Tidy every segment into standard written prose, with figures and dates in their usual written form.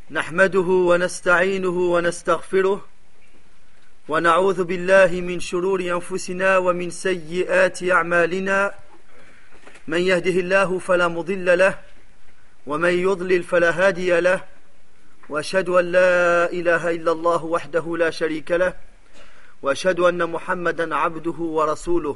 نحمده ونستعينه ونستغفره ونعوذ بالله من شرور أنفسنا ومن سيئات أعمالنا من يهده الله فلا مضل له ومن يضلل فلا هادي له وأشهد أن لا إله إلا الله وحده لا شريك له وأشهد أن محمدا عبده ورسوله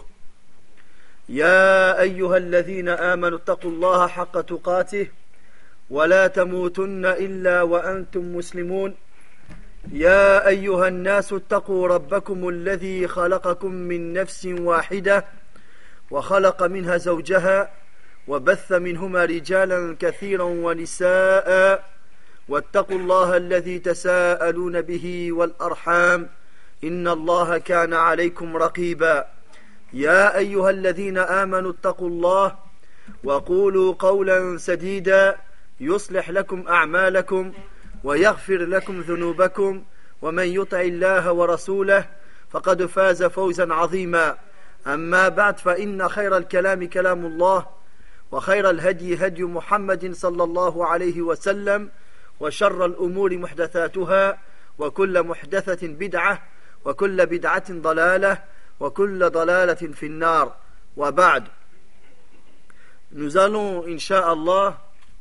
يا أيها الذين آمنوا اتقوا الله حق تقاته ولا تموتن إلا وأنتم مسلمون يا أيها الناس اتقوا ربكم الذي خلقكم من نفس واحدة وخلق منها زوجها وبث منهما رجالا كثيرا ونساء واتقوا الله الذي تساءلون به والأرحام إن الله كان عليكم رقيبا يا أيها الذين آمنوا اتقوا الله وقولوا قولا سديدا يصلح لكم أعمالكم ويغفر لكم ذنوبكم ومن يطع الله ورسوله فقد فاز فوزا عظيما أما بعد فإن خير الكلام كلام الله وخير الهدي هدي محمد صلى الله عليه وسلم وشر الأمور محدثاتها وكل محدثة بدعة وكل بدعة ضلالة وكل ضلالة في النار وبعد. Nous allons, Inch'Allah,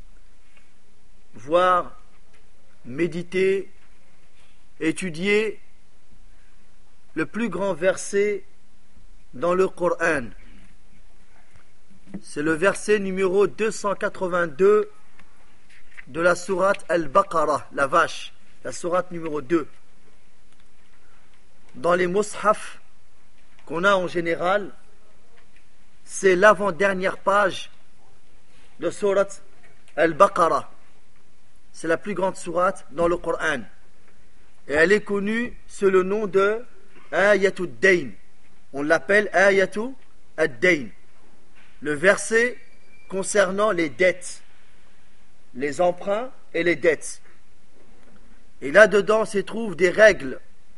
voir, méditer, étudier le plus grand verset dans le Coran. C'est le verset numéro 282 de la sourate Al-Baqarah, la vache, la sourate numéro 2. Dans les mushaf qu'on a en général, c'est l'avant-dernière page de sourate Al-Baqarah. C'est la plus grande sourate dans le Coran. Et elle est connue sous le nom de Ayatul Dayn. On l'appelle Ayatul Ad-Dayn. Le verset concernant les dettes, les emprunts et les dettes. Et là-dedans se trouvent des règles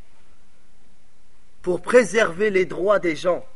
pour préserver les droits des gens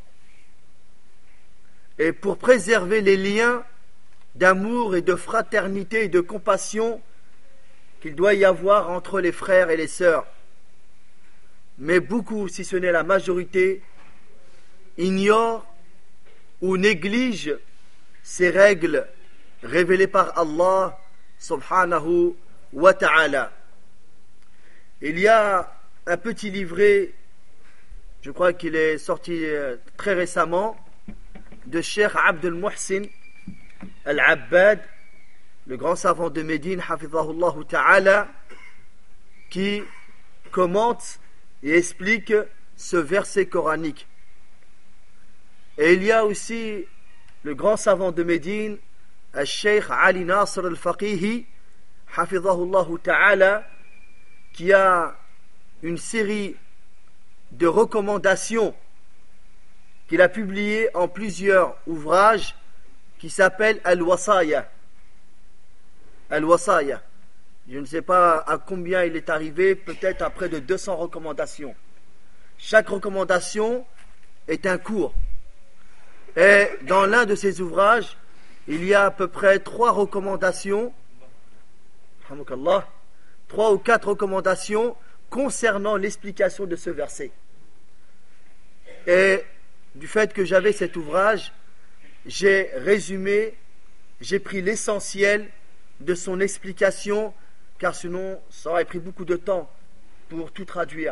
et pour préserver les liens d'amour et de fraternité et de compassion qu'il doit y avoir entre les frères et les sœurs. Mais beaucoup, si ce n'est la majorité, ignorent ou négligent ces règles révélées par Allah subhanahu wa ta'ala. Il y a un petit livret, je crois qu'il est sorti très récemment, de Cheikh Abdul Muhsin Al-Abbad, le grand savant de Médine, hafizahullah ta'ala, qui commente et explique ce verset coranique. Et il y a aussi le grand savant de Médine, Al-Sheikh Ali Nasr Al-Faqihi, hafizahullah ta'ala, qui a une série de recommandations qu'il a publiées en plusieurs ouvrages qui s'appellent Al-Wasaya. Al-Wasaya. Je ne sais pas à combien il est arrivé, peut-être à près de 200 recommandations. Chaque recommandation est un cours. Et dans l'un de ces ouvrages, il y a à peu près 3 recommandations, 3 ou 4 recommandations concernant l'explication de ce verset. Et du fait que j'avais cet ouvrage, j'ai résumé, j'ai pris l'essentiel de son explication, car sinon ça aurait pris beaucoup de temps pour tout traduire.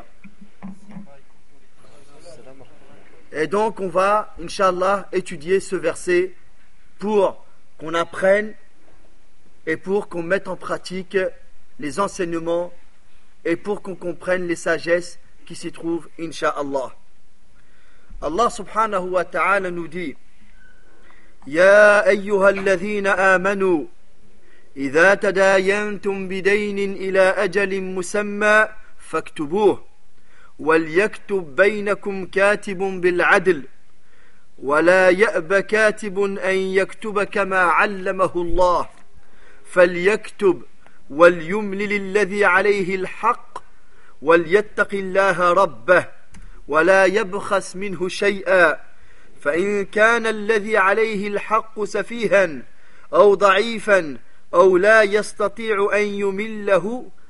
Et donc on va, Inch'Allah, étudier ce verset pour qu'on apprenne et pour qu'on mette en pratique les enseignements et pour qu'on comprenne les sagesses qui s'y trouvent, Inch'Allah. Allah subhanahu wa ta'ala nous dit: Ya ayyuhalladhina amanu إذا تداينتم بدين إلى أجل مسمى فاكتبوه وليكتب بينكم كاتب بالعدل ولا يأب كاتب أن يكتب كما علمه الله فليكتب وليملل الذي عليه الحق وليتق الله ربه ولا يبخس منه شيئا فإن كان الذي عليه الحق سفيها أو ضعيفا أو لا يستطيع أن يمله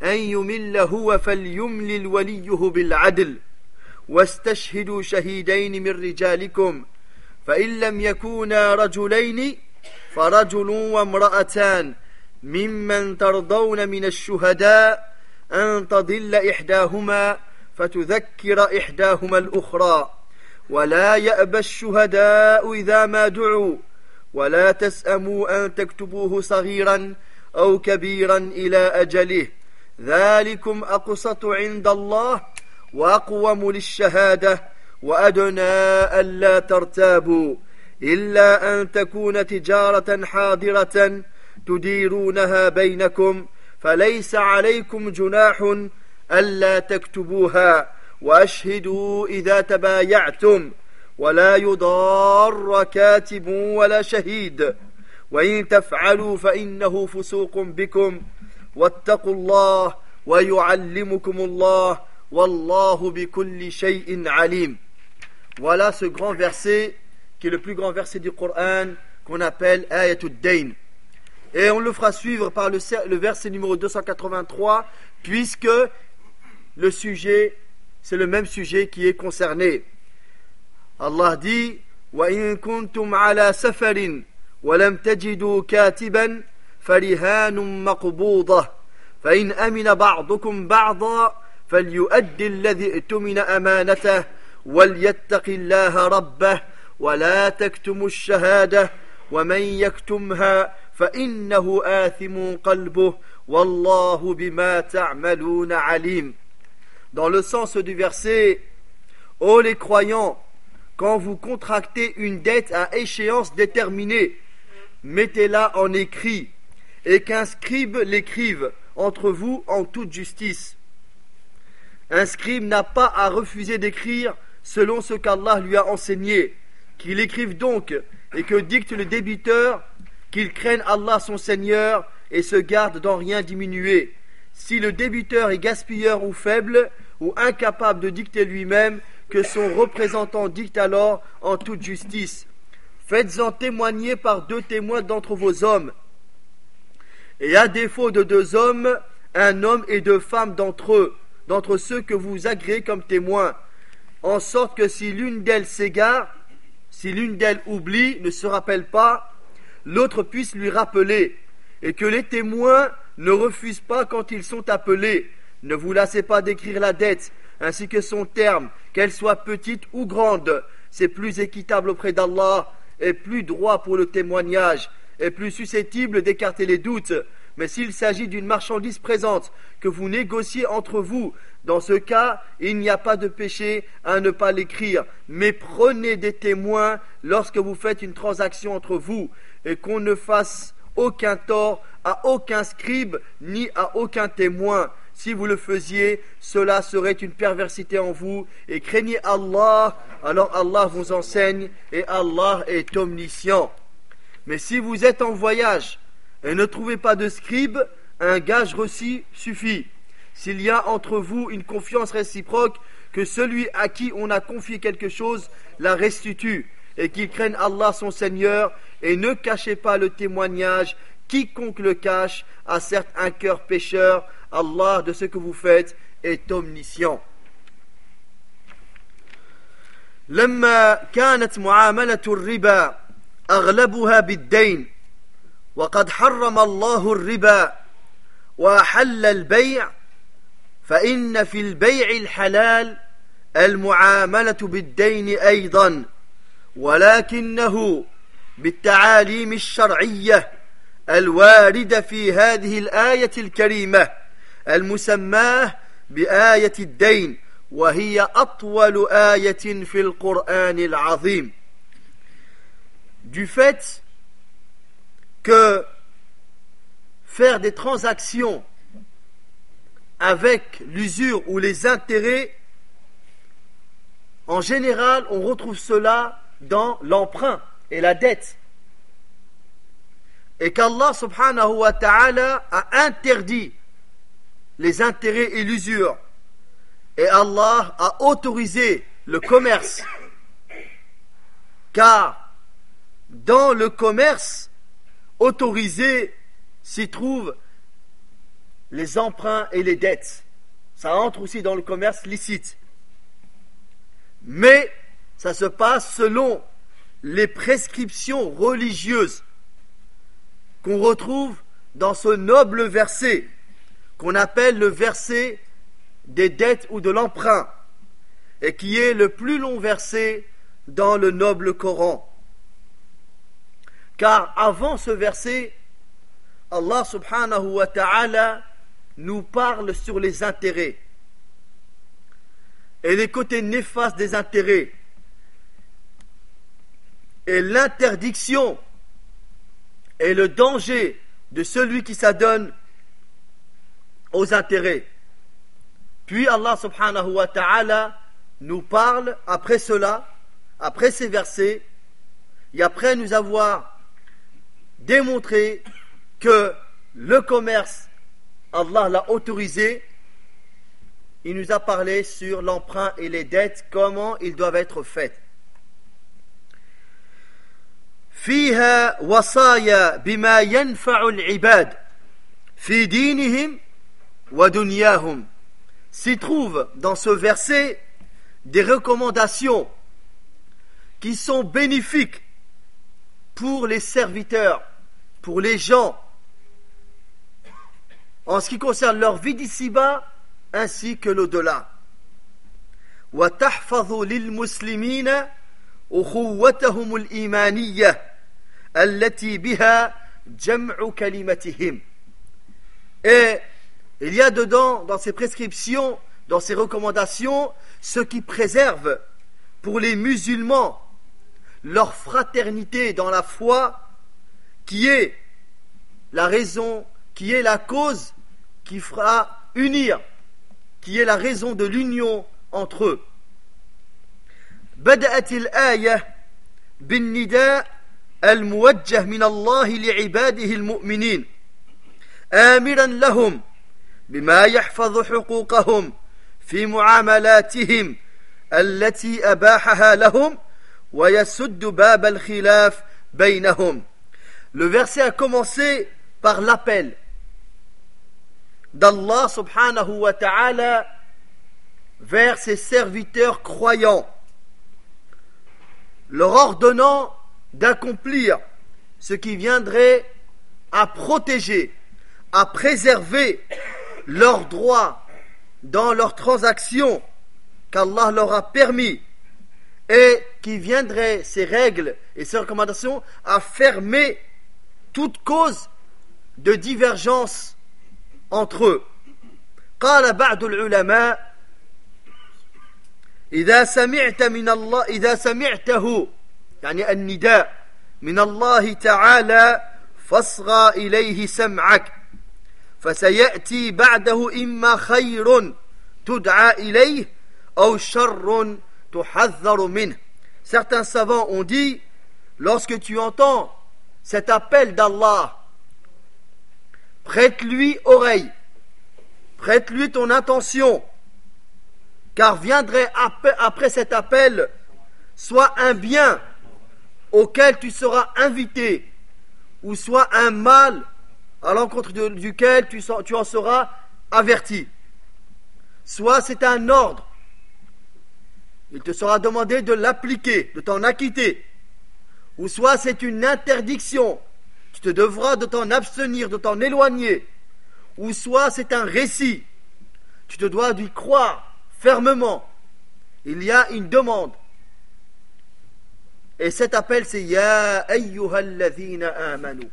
أن يمل هو فليملل وليه بالعدل واستشهدوا شهيدين من رجالكم فإن لم يكونا رجلين فرجل وامرأتان ممن ترضون من الشهداء أن تضل إحداهما فتذكر إحداهما الأخرى ولا يأبى الشهداء إذا ما دعوا ولا تسأموا أن تكتبوه صغيرا أو كبيرا إلى أجله ذلكم أقسط عند الله وأقوم للشهادة وأدنى ألا ترتابوا إلا أن تكون تجارة حاضرة تديرونها بينكم فليس عليكم جناح ألا تكتبوها وأشهدوا إذا تبايعتم ولا يضار كاتب ولا شهيد وإن تفعلوا فإنه فسوق بكم واتقوا الله ويعلمكم الله والله بكل شيء عليم. Voilà ce grand verset qui est le plus grand verset du Coran qu'on appelle Ayatul Dayn. Et on le fera suivre par le verset numéro 283 puisque le sujet, c'est le même sujet qui est concerné. Allah dit وَإِن كُنتُمْ عَلَى سَفَرٍ وَلَمْ تَجِدُوا كَاتِبًا فَرِهَانٌ مَقْبُوضَةٌ فَإِنْ أَمِنَ بَعْضُكُمْ بَعْضًا فَلْيُؤَدِّ الَّذِي اؤْتُمِنَ أَمَانَتَهُ وَلْيَتَّقِ اللَّهَ رَبَّهُ وَلَا تَكْتُمُوا الشَّهَادَةَ وَمَنْ يَكْتُمْهَا فَإِنَّهُ آثِمٌ قَلْبُهُ وَاللَّهُ بِمَا تَعْمَلُونَ عَلِيمٌ. Dans le sens du verset, ô les croyants, quand vous contractez une dette à échéance déterminée, mettez-la en écrit et qu'un scribe l'écrive entre vous en toute justice. Un scribe n'a pas à refuser d'écrire selon ce qu'Allah lui a enseigné. Qu'il écrive donc et que dicte le débiteur, qu'il craigne Allah son Seigneur et se garde d'en rien diminuer. Si le débiteur est gaspilleur ou faible ou incapable de dicter lui-même, que son représentant dicte alors en toute justice. Faites-en témoigner par 2 témoins d'entre vos hommes. Et à défaut de 2 hommes, un homme et 2 femmes d'entre ceux que vous agréez comme témoins, en sorte que si l'une d'elles s'égare, si l'une d'elles oublie, ne se rappelle pas, l'autre puisse lui rappeler, et que les témoins ne refusent pas quand ils sont appelés. Ne vous lassez pas d'écrire la dette, ainsi que son terme, qu'elle soit petite ou grande. C'est plus équitable auprès d'Allah, et plus droit pour le témoignage, et plus susceptible d'écarter les doutes. Mais s'il s'agit d'une marchandise présente, que vous négociez entre vous, dans ce cas, il n'y a pas de péché à ne pas l'écrire. Mais prenez des témoins lorsque vous faites une transaction entre vous, et qu'on ne fasse aucun tort à aucun scribe, ni à aucun témoin. Si vous le faisiez, cela serait une perversité en vous. Et craignez Allah, alors Allah vous enseigne, et Allah est omniscient. Mais si vous êtes en voyage et ne trouvez pas de scribe, un gage reçu suffit. S'il y a entre vous une confiance réciproque, que celui à qui on a confié quelque chose la restitue, et qu'il craigne Allah son Seigneur, et ne cachez pas le témoignage. Quiconque le cache a certes un cœur pécheur. Allah de ce que vous faites est omniscient. لما كانت معاملة الربا أغلبها بالدين وقد حرم الله الربا وأحل البيع فإن في البيع الحلال المعاملة بالدين أيضا ولكنه بالتعاليم الشرعية الواردة في هذه الآية الكريمة المسماة بآية الدين وهي أطول آية في القرآن العظيم. Du fait que faire des transactions avec l'usure ou les intérêts, en général, on retrouve cela dans l'emprunt et la dette. Et qu'Allah subhanahu wa ta'ala a interdit les intérêts et l'usure. Et Allah a autorisé le commerce. Car dans le commerce autorisé s'y trouve les emprunts et les dettes. Ça entre aussi dans le commerce licite. Mais ça se passe selon les prescriptions religieuses qu'on retrouve dans ce noble verset qu'on appelle le verset des dettes ou de l'emprunt et qui est le plus long verset dans le noble Coran. Car avant ce verset, Allah subhanahu wa ta'ala nous parle sur les intérêts et les côtés néfastes des intérêts et l'interdiction et le danger de celui qui s'adonne aux intérêts. Puis Allah subhanahu wa ta'ala nous parle après cela, après ces versets, et après nous avoir démontré que le commerce, Allah l'a autorisé, il nous a parlé sur l'emprunt et les dettes, comment ils doivent être faits. فيها وصايا بما ينفع العباد في دينهم ودنياهم. S'y trouve dans ce verset des recommandations qui sont bénéfiques pour les serviteurs, pour les gens, en ce qui concerne leur vie d'ici-bas ainsi que l'au-delà. وتحفظ للمسلمين أخوتهم الإيمانية التي بها جمع كلمتهم. Et il y a dedans, dans ces prescriptions, dans ces recommandations, ce qui préserve pour les musulmans leur fraternité dans la foi, qui est la raison, qui est la cause qui fera unir, qui est la raison de l'union entre eux. بدأت الآية بالنداء الموجه من الله لعباده المؤمنين آمرا لهم بما يحفظ حقوقهم في معاملاتهم التي أباحها لهم ويسد باب الخلاف بينهم. Le verset a commencé par l'appel d'Allah subhanahu wa ta'ala vers ses serviteurs croyants, leur ordonnant d'accomplir ce qui viendrait à protéger, à préserver leurs droits dans leurs transactions qu'Allah leur a permis et qui viendrait, ces règles et ces recommandations, à fermer toute cause de divergence entre eux. قال بعض العلماء إذا سمعته يعني النداء من الله تعالى فاصغى إليه سمعك فسيأتي بعده إما خير تدعى إليه أو شر تحذر منه. Certains savants ont dit, lorsque tu entends cet appel d'Allah, prête-lui oreille, prête-lui ton attention, car viendrait après cet appel soit un bien auquel tu seras invité, ou soit un mal à l'encontre duquel tu en seras averti. Soit c'est un ordre, il te sera demandé de l'appliquer, de t'en acquitter, ou soit c'est une interdiction, tu te devras de t'en abstenir, de t'en éloigner, ou soit c'est un récit, tu te dois d'y croire fermement. Il y a une demande. Et cet appel, c'est Ya ayyuhalladhina amanu.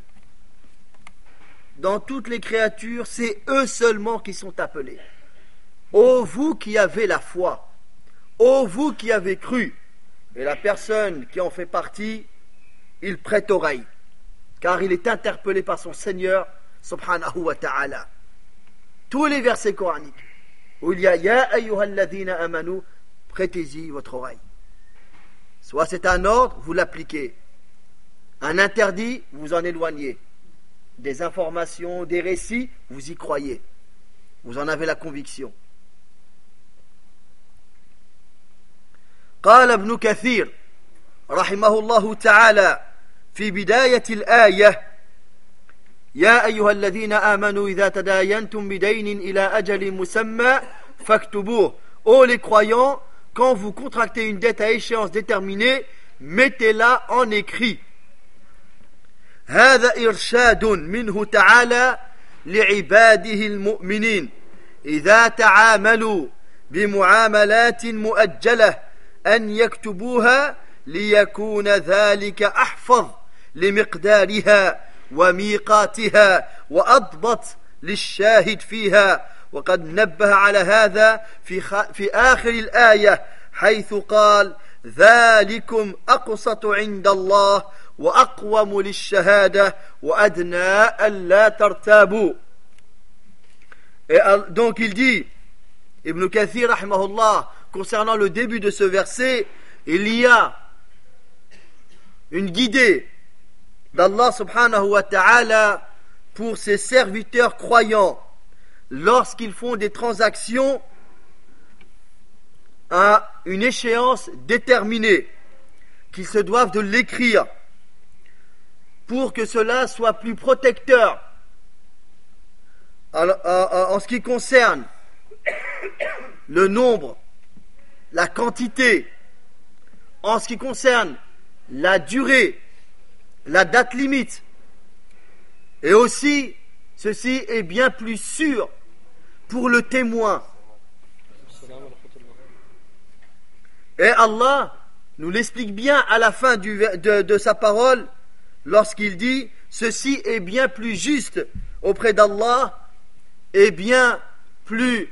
Dans toutes les créatures, c'est eux seulement qui sont appelés. Ô vous qui avez la foi, ô vous qui avez cru. Et la personne qui en fait partie, il prête oreille, car il est interpellé par son Seigneur, subhanahu wa ta'ala. Tous les versets coraniques où il y a Ya ayyuhalladhina amanu, prêtez-y votre oreille. Soit c'est un ordre, vous l'appliquez. Un interdit, vous vous en éloignez. Des informations, des récits, vous y croyez. Vous en avez la conviction. قال ابن كثير رحمه الله تعالى في بداية الآية يا أيها الذين آمنوا إذا تداينتم بدين إلى أجل مسمى فاكتبوه. Ô les croyants, quand vous contractez une dette à échéance déterminée, mettez-la en écrit. هذا إرشاد منه تعالى لعباده المؤمنين إذا تعاملوا بمعاملات مؤجلة أن يكتبوها ليكون ذلك أحفظ لمقدارها وميقاتها وأضبط للشاهد فيها. وقد نبه على هذا في آخر الآية حيث قال ذلكم أقسط عند الله وأقوم للشهادة وأدنى ألا ترتابوا. Et donc il dit, Ibn Kathir rahimahullah, concernant le début de ce verset, il y a une guidée d'Allah subhanahu wa ta'ala pour ses serviteurs croyants lorsqu'ils font des transactions à une échéance déterminée, qu'ils se doivent de l'écrire pour que cela soit plus protecteur en ce qui concerne le nombre, la quantité, en ce qui concerne la durée, la date limite, et aussi ceci est bien plus sûr pour le témoin. Et Allah nous l'explique bien à la fin de sa parole lorsqu'il dit ceci est bien plus juste auprès d'Allah et bien plus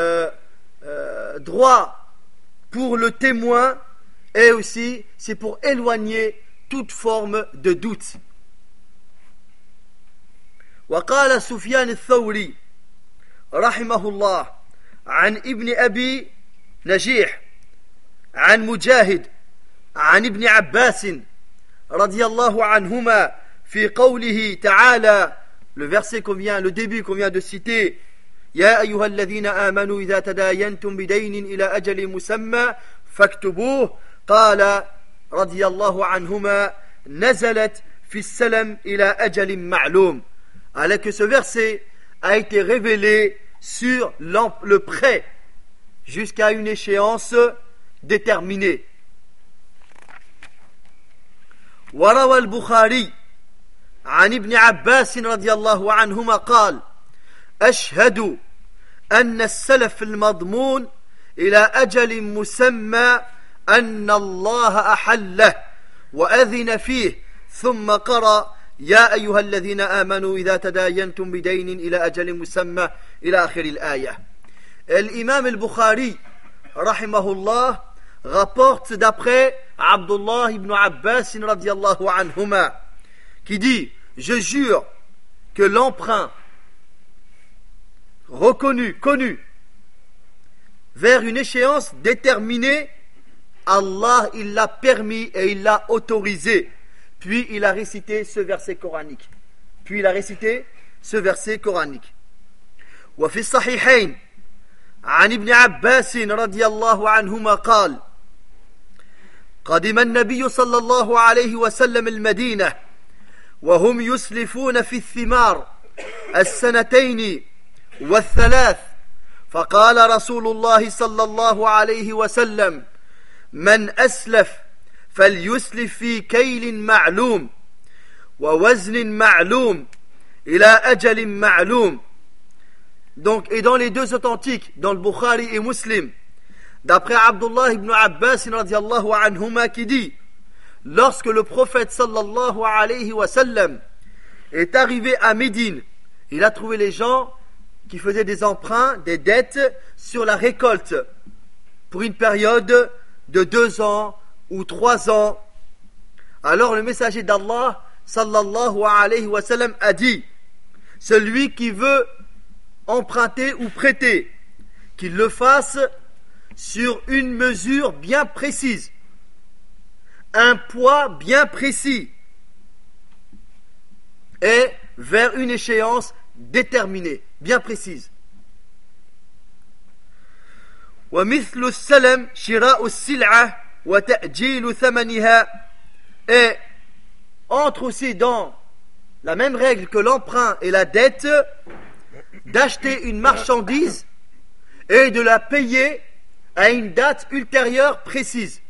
droit pour le témoin, et aussi c'est pour éloigner toute forme de doute. وقال سفيان الثوري رحمه الله عن ابن أبي نجيح عن مجاهد عن ابن عباس رضي الله عنهما في قوله تعالى, le verset qu'on vient, le début qu'on vient de citer, يا أيها الذين آمنوا إذا تداينتم بدين إلى أجل مسمى فاكتبوه, قال رضي الله عنهما نزلت في السلم إلى أجل معلوم. Alors que ce verset a été révélé sur le prêt jusqu'à une échéance déterminée. وروى البخاري عن ابن عباس رضي الله عنهما قال أشهد أن السلف المضمون إلى أجل مسمى أن الله أحله وأذن فيه ثم قرأ يا أيها الذين آمنوا إذا تداينتم بدين إلى أجل مسمى إلى آخر الآية. L'imam al-Bukhari rahimahullah rapporte d'après Abdullah ibn Abbas radiyallahu anhuma qui dit je jure que l'emprunt reconnu, connu vers une échéance déterminée, Allah il l'a permis et il l'a autorisé. Puis il a récité ce verset coranique. وفي الصحيحين عن ابن عباس رضي الله عنهما قال قدم النبي صلى الله عليه وسلم المدينة وهم يسلفون في الثمار السنتين والثلاث فقال رسول الله صلى الله عليه وسلم من أسلف فليسلف في كيل معلوم ووزن معلوم إلى أجل معلوم. Donc, et dans les deux authentiques, dans le Bukhari et Muslim, d'après Abdullah ibn Abbas radiallahu anhuma qui dit lorsque le prophète sallallahu alayhi wa sallam est arrivé à Médine, il a trouvé les gens qui faisaient des emprunts, des dettes sur la récolte pour une période de 2 ans ou 3 ans. Alors le messager d'Allah sallallahu alayhi wa sallam a dit celui qui veut emprunter ou prêter, qu'il le fasse sur une mesure bien précise, un poids bien précis et vers une échéance déterminée, bien précise. ومثل السلم شراء السلعة وتأجيل ثمنها. Et entre aussi dans la même règle que l'emprunt et la dette, d'acheter une marchandise et de la payer à une date ultérieure précise.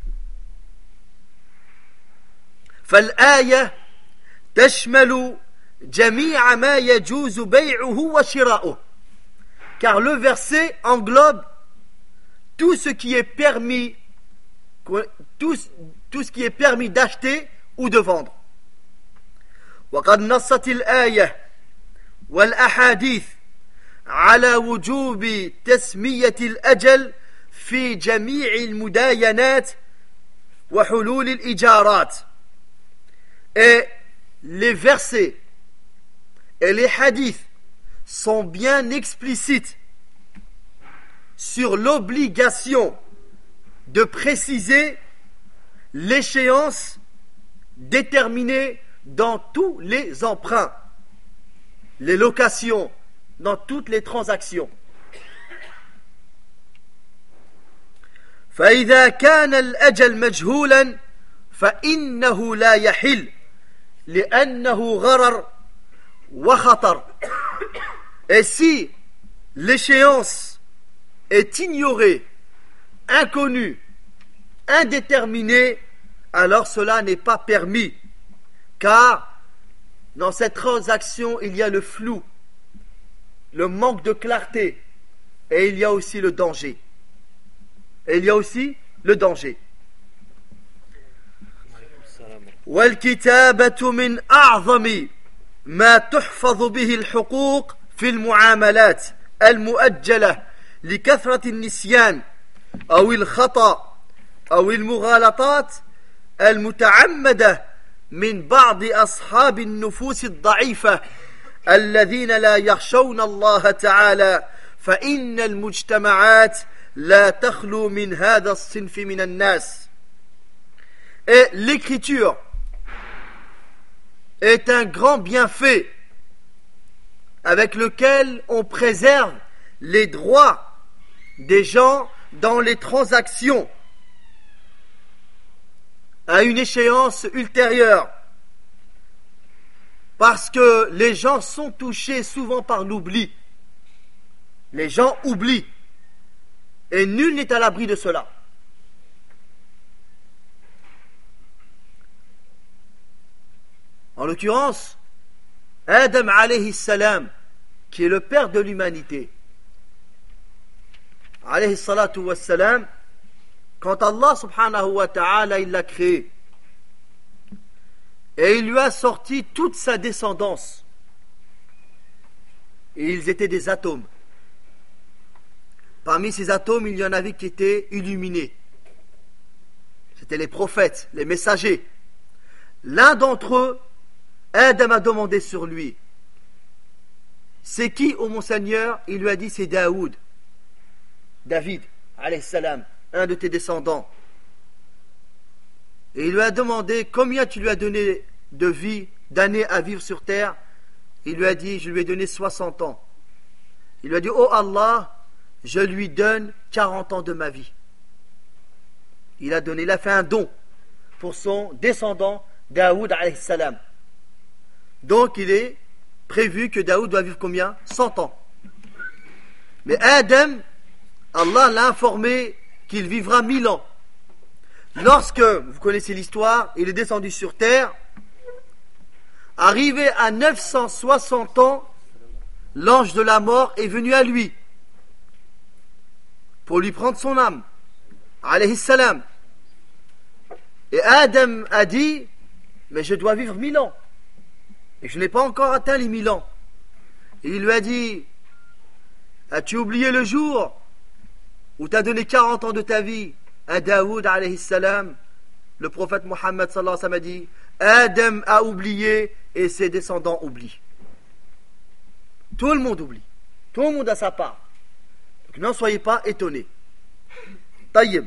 فالآية تشمل جميع ما يجوز بيعه وشراؤه. Car le verset englobe tout ce qui est permis, tout ce qui est permis d'acheter ou de vendre. وقد نصت الآية والأحاديث على وجوب تسمية الأجل في جميع المداينات وحلول الإيجارات. Et les versets et les hadiths sont bien explicites sur l'obligation de préciser l'échéance déterminée dans tous les emprunts, les locations, dans toutes les transactions. فإذا كان الأجل مجهولا فإنه لا يحل لأنه غرر وخطر. Et si l'échéance est ignorée, inconnue, indéterminée, alors cela n'est pas permis, car dans cette transaction il y a le flou, le manque de clarté, et il y a aussi le danger. والكتابة من أعظم ما تحفظ به الحقوق في المعاملات المؤجلة لكثرة النسيان أو الخطأ أو المغالطات المتعمدة من بعض أصحاب النفوس الضعيفة الذين لا يخشون الله تعالى فإن المجتمعات لا تخلو من هذا الصنف من الناس. Et l'écriture est un grand bienfait avec lequel on préserve les droits des gens dans les transactions à une échéance ultérieure, parce que les gens sont touchés souvent par l'oubli. Les gens oublient et nul n'est à l'abri de cela. En l'occurrence, Adam alayhi salam, qui est le père de l'humanité, alayhi salatu wa salam, quand Allah subhanahu wa ta'ala il l'a créé et il lui a sorti toute sa descendance, et ils étaient des atomes. Parmi ces atomes, il y en avait qui étaient illuminés. C'était les prophètes, les messagers. L'un d'entre eux, Adam a demandé sur lui. C'est qui, ô mon Seigneur? Il lui a dit, c'est Daoud. David, alayhi salam, un de tes descendants. Et il lui a demandé combien tu lui as donné de vie, d'années à vivre sur terre. Il lui a dit, je lui ai donné 60 ans. Il lui a dit, oh Allah, je lui donne 40 ans de ma vie. Il a fait un don pour son descendant Daoud alayhi salam. Donc il est prévu que Daoud doit vivre combien? 100 ans. Mais Adam, Allah l'a informé qu'il vivra 1000 ans. Lorsque, vous connaissez l'histoire, il est descendu sur terre, arrivé à 960 ans, l'ange de la mort est venu à lui pour lui prendre son âme, alayhi salam. Et Adam a dit, mais je dois vivre 1000 ans. Et je n'ai pas encore atteint les 1000 ans. Et il lui a dit, as-tu oublié le jour où tu as donné 40 ans de ta vie à Daoud alayhi salam? Le prophète Mohammed sallallahu alayhi wa sallam a dit, Adam a oublié et ses descendants oublient. Tout le monde oublie. Tout le monde a sa part. Donc n'en soyez pas étonnés. Taïb.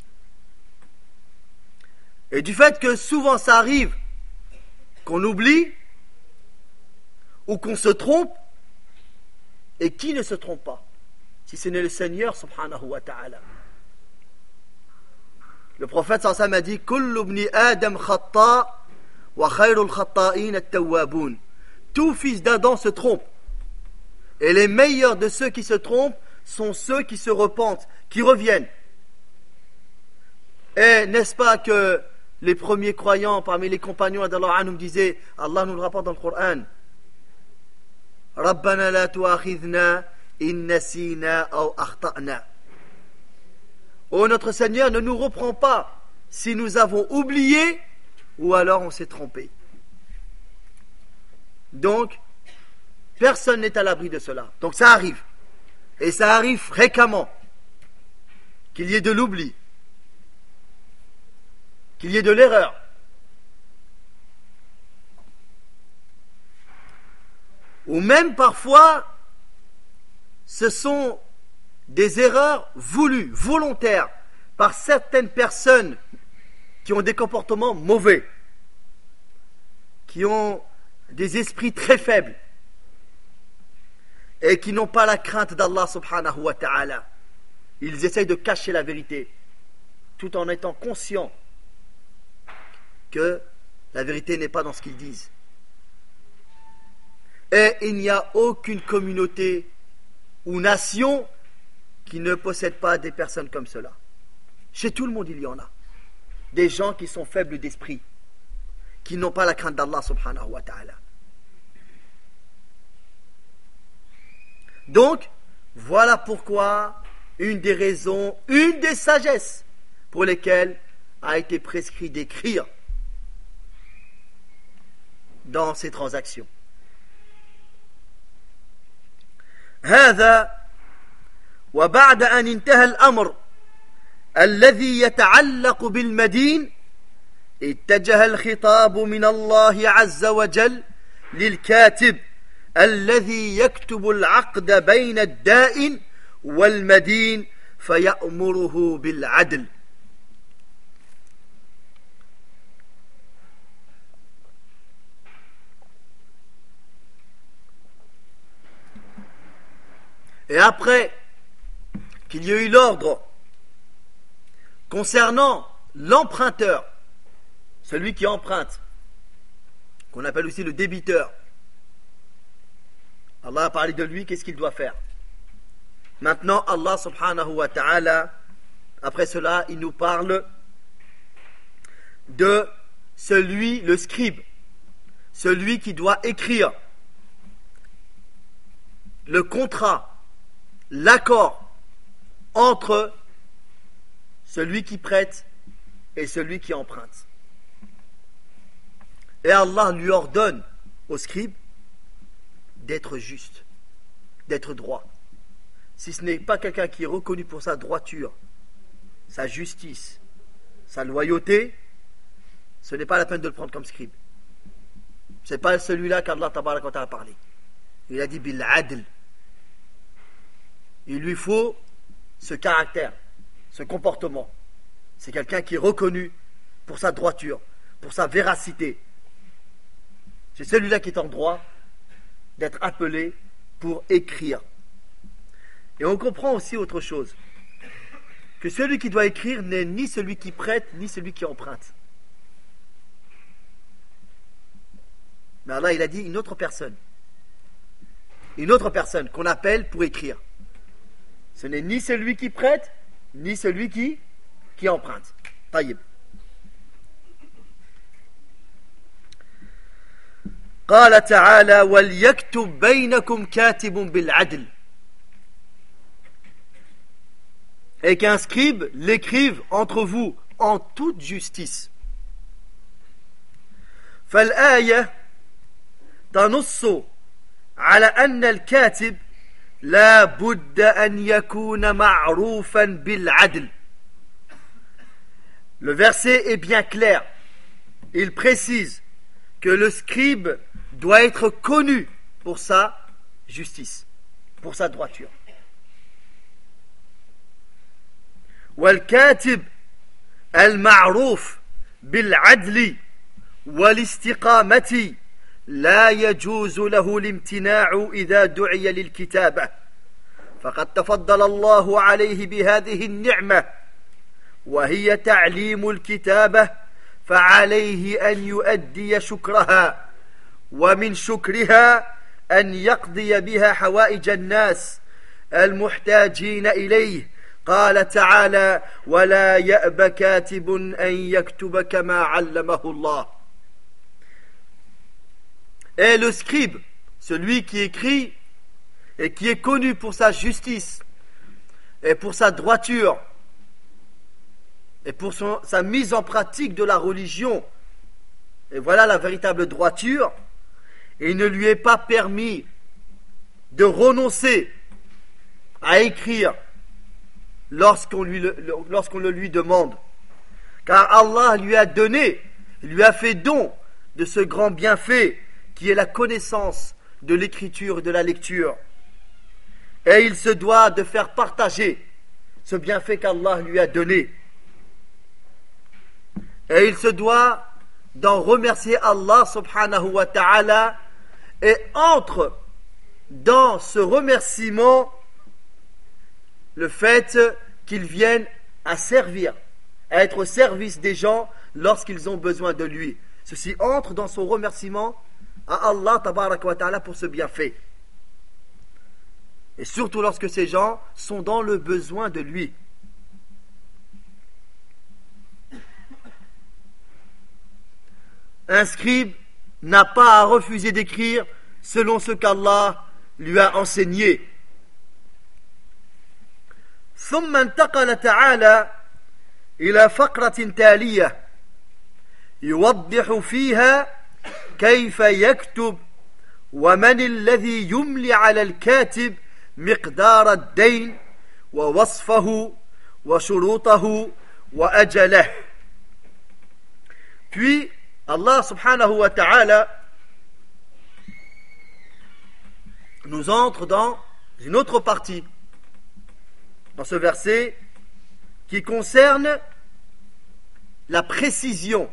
Et du fait que souvent ça arrive qu'on oublie ou qu'on se trompe, et qui ne se trompe pas si ce n'est le Seigneur subhanahu wa ta'ala? Le prophète sallallahu alayhi wa sallam a dit, Kullu ibni Adam khata wa khayrul khata'in at-tawwabun. tout fils d'Adam se trompe. Et les meilleurs de ceux qui se trompent sont ceux qui se repentent, qui reviennent. Et n'est-ce pas que les premiers croyants parmi les compagnons d'Allah nous disaient, Allah nous le rapporte dans le Coran, Rabbana la tu'akhidhna in nasina aw akhta'na. Oh notre Seigneur, ne nous reprends pas si nous avons oublié ou alors on s'est trompé. Donc, personne n'est à l'abri de cela. Donc ça arrive. Et ça arrive fréquemment qu'il y ait de l'oubli, qu'il y ait de l'erreur. Ou même parfois, ce sont des erreurs voulues, volontaires, par certaines personnes qui ont des comportements mauvais, qui ont des esprits très faibles et qui n'ont pas la crainte d'Allah subhanahu wa ta'ala. Ils essayent de cacher la vérité tout en étant conscients que la vérité n'est pas dans ce qu'ils disent. Et il n'y a aucune communauté ou nation qui ne possède pas des personnes comme cela. Chez tout le monde, il y en a. Des gens qui sont faibles d'esprit, qui n'ont pas la crainte d'Allah subhanahu wa ta'ala. Donc, voilà pourquoi une des raisons, une des sagesses pour lesquelles a été prescrit d'écrire dans ces transactions. هذا وبعد أن انتهى الأمر الذي يتعلق بالمدين اتجه الخطاب من الله عز وجل للكاتب الذي يكتب العقد بين الدائن والمدين فيأمره بالعدل. Et après qu'il y ait eu l'ordre concernant l'emprunteur, celui qui emprunte, qu'on appelle aussi le débiteur, Allah a parlé de lui, qu'est-ce qu'il doit faire? Maintenant, Allah subhanahu wa ta'ala, après cela, il nous parle de celui, le scribe, celui qui doit écrire le contrat, l'accord entre celui qui prête et celui qui emprunte. Et Allah lui ordonne au scribe d'être juste, d'être droit. Si ce n'est pas quelqu'un qui est reconnu pour sa droiture, sa justice, sa loyauté, ce n'est pas la peine de le prendre comme scribe. Ce n'est pas celui-là qu'Allah tabarak wa ta'ala a parlé. Il a dit bil adl. Il lui faut ce caractère, ce comportement. C'est quelqu'un qui est reconnu pour sa droiture, pour sa véracité. C'est celui-là qui est en droit d'être appelé pour écrire. Et on comprend aussi autre chose, que celui qui doit écrire n'est ni celui qui prête, ni celui qui emprunte. Mais Allah, il a dit une autre personne qu'on appelle pour écrire. Ce n'est ni celui qui prête, ni celui qui emprunte. Taïb. قال تعالى وليكتب بينكم كاتب بالعدل. Et qu'un scribe l'écrive entre vous en toute justice. فالآية تنص على أن الكاتب لا بد أن يكون معروفا بالعدل. Le verset est bien clair. Il précise que le scribe doit être connu pour sa justice, pour sa droiture. والكاتب المعروف بالعدل والاستقامة لا يجوز له الامتناع إذا دعي للكتابة فقد تفضل الله عليه بهذه النعمة وهي تعليم الكتابة فعليه أن يؤدي شكرها ومن شكرها أن يقضي بها حوائج الناس المحتاجين إليه قال تعالى ولا يأبى كاتب أن يكتب كما علمه الله. Et le scribe, celui qui écrit et qui est connu pour sa justice et pour sa droiture et pour sa mise en pratique de la religion, et voilà la véritable droiture, et il ne lui est pas permis de renoncer à écrire lorsqu'on le lui demande, car Allah lui a donné, lui a fait don de ce grand bienfait qui est la connaissance de l'écriture et de la lecture, et il se doit de faire partager ce bienfait qu'Allah lui a donné, et il se doit d'en remercier Allah subhanahu wa ta'ala, et entre dans ce remerciement le fait qu'il vienne à servir, à être au service des gens lorsqu'ils ont besoin de lui. Ceci entre dans son remerciement à Allah tabaraka wa ta'ala pour ce bienfait. Et surtout lorsque ces gens sont dans le besoin de lui. Un scribe n'a pas à refuser d'écrire selon ce qu'Allah lui a enseigné. ثم انتقل تعالى إلى فقرة تالية يوضح فيها كيف يكتب ومن الذي يملي على الكاتب مقدار الدين ووصفه وشروطه وأجله. Puis Allah subhanahu wa ta'ala nous entre dans une autre partie, dans ce verset, qui concerne la précision.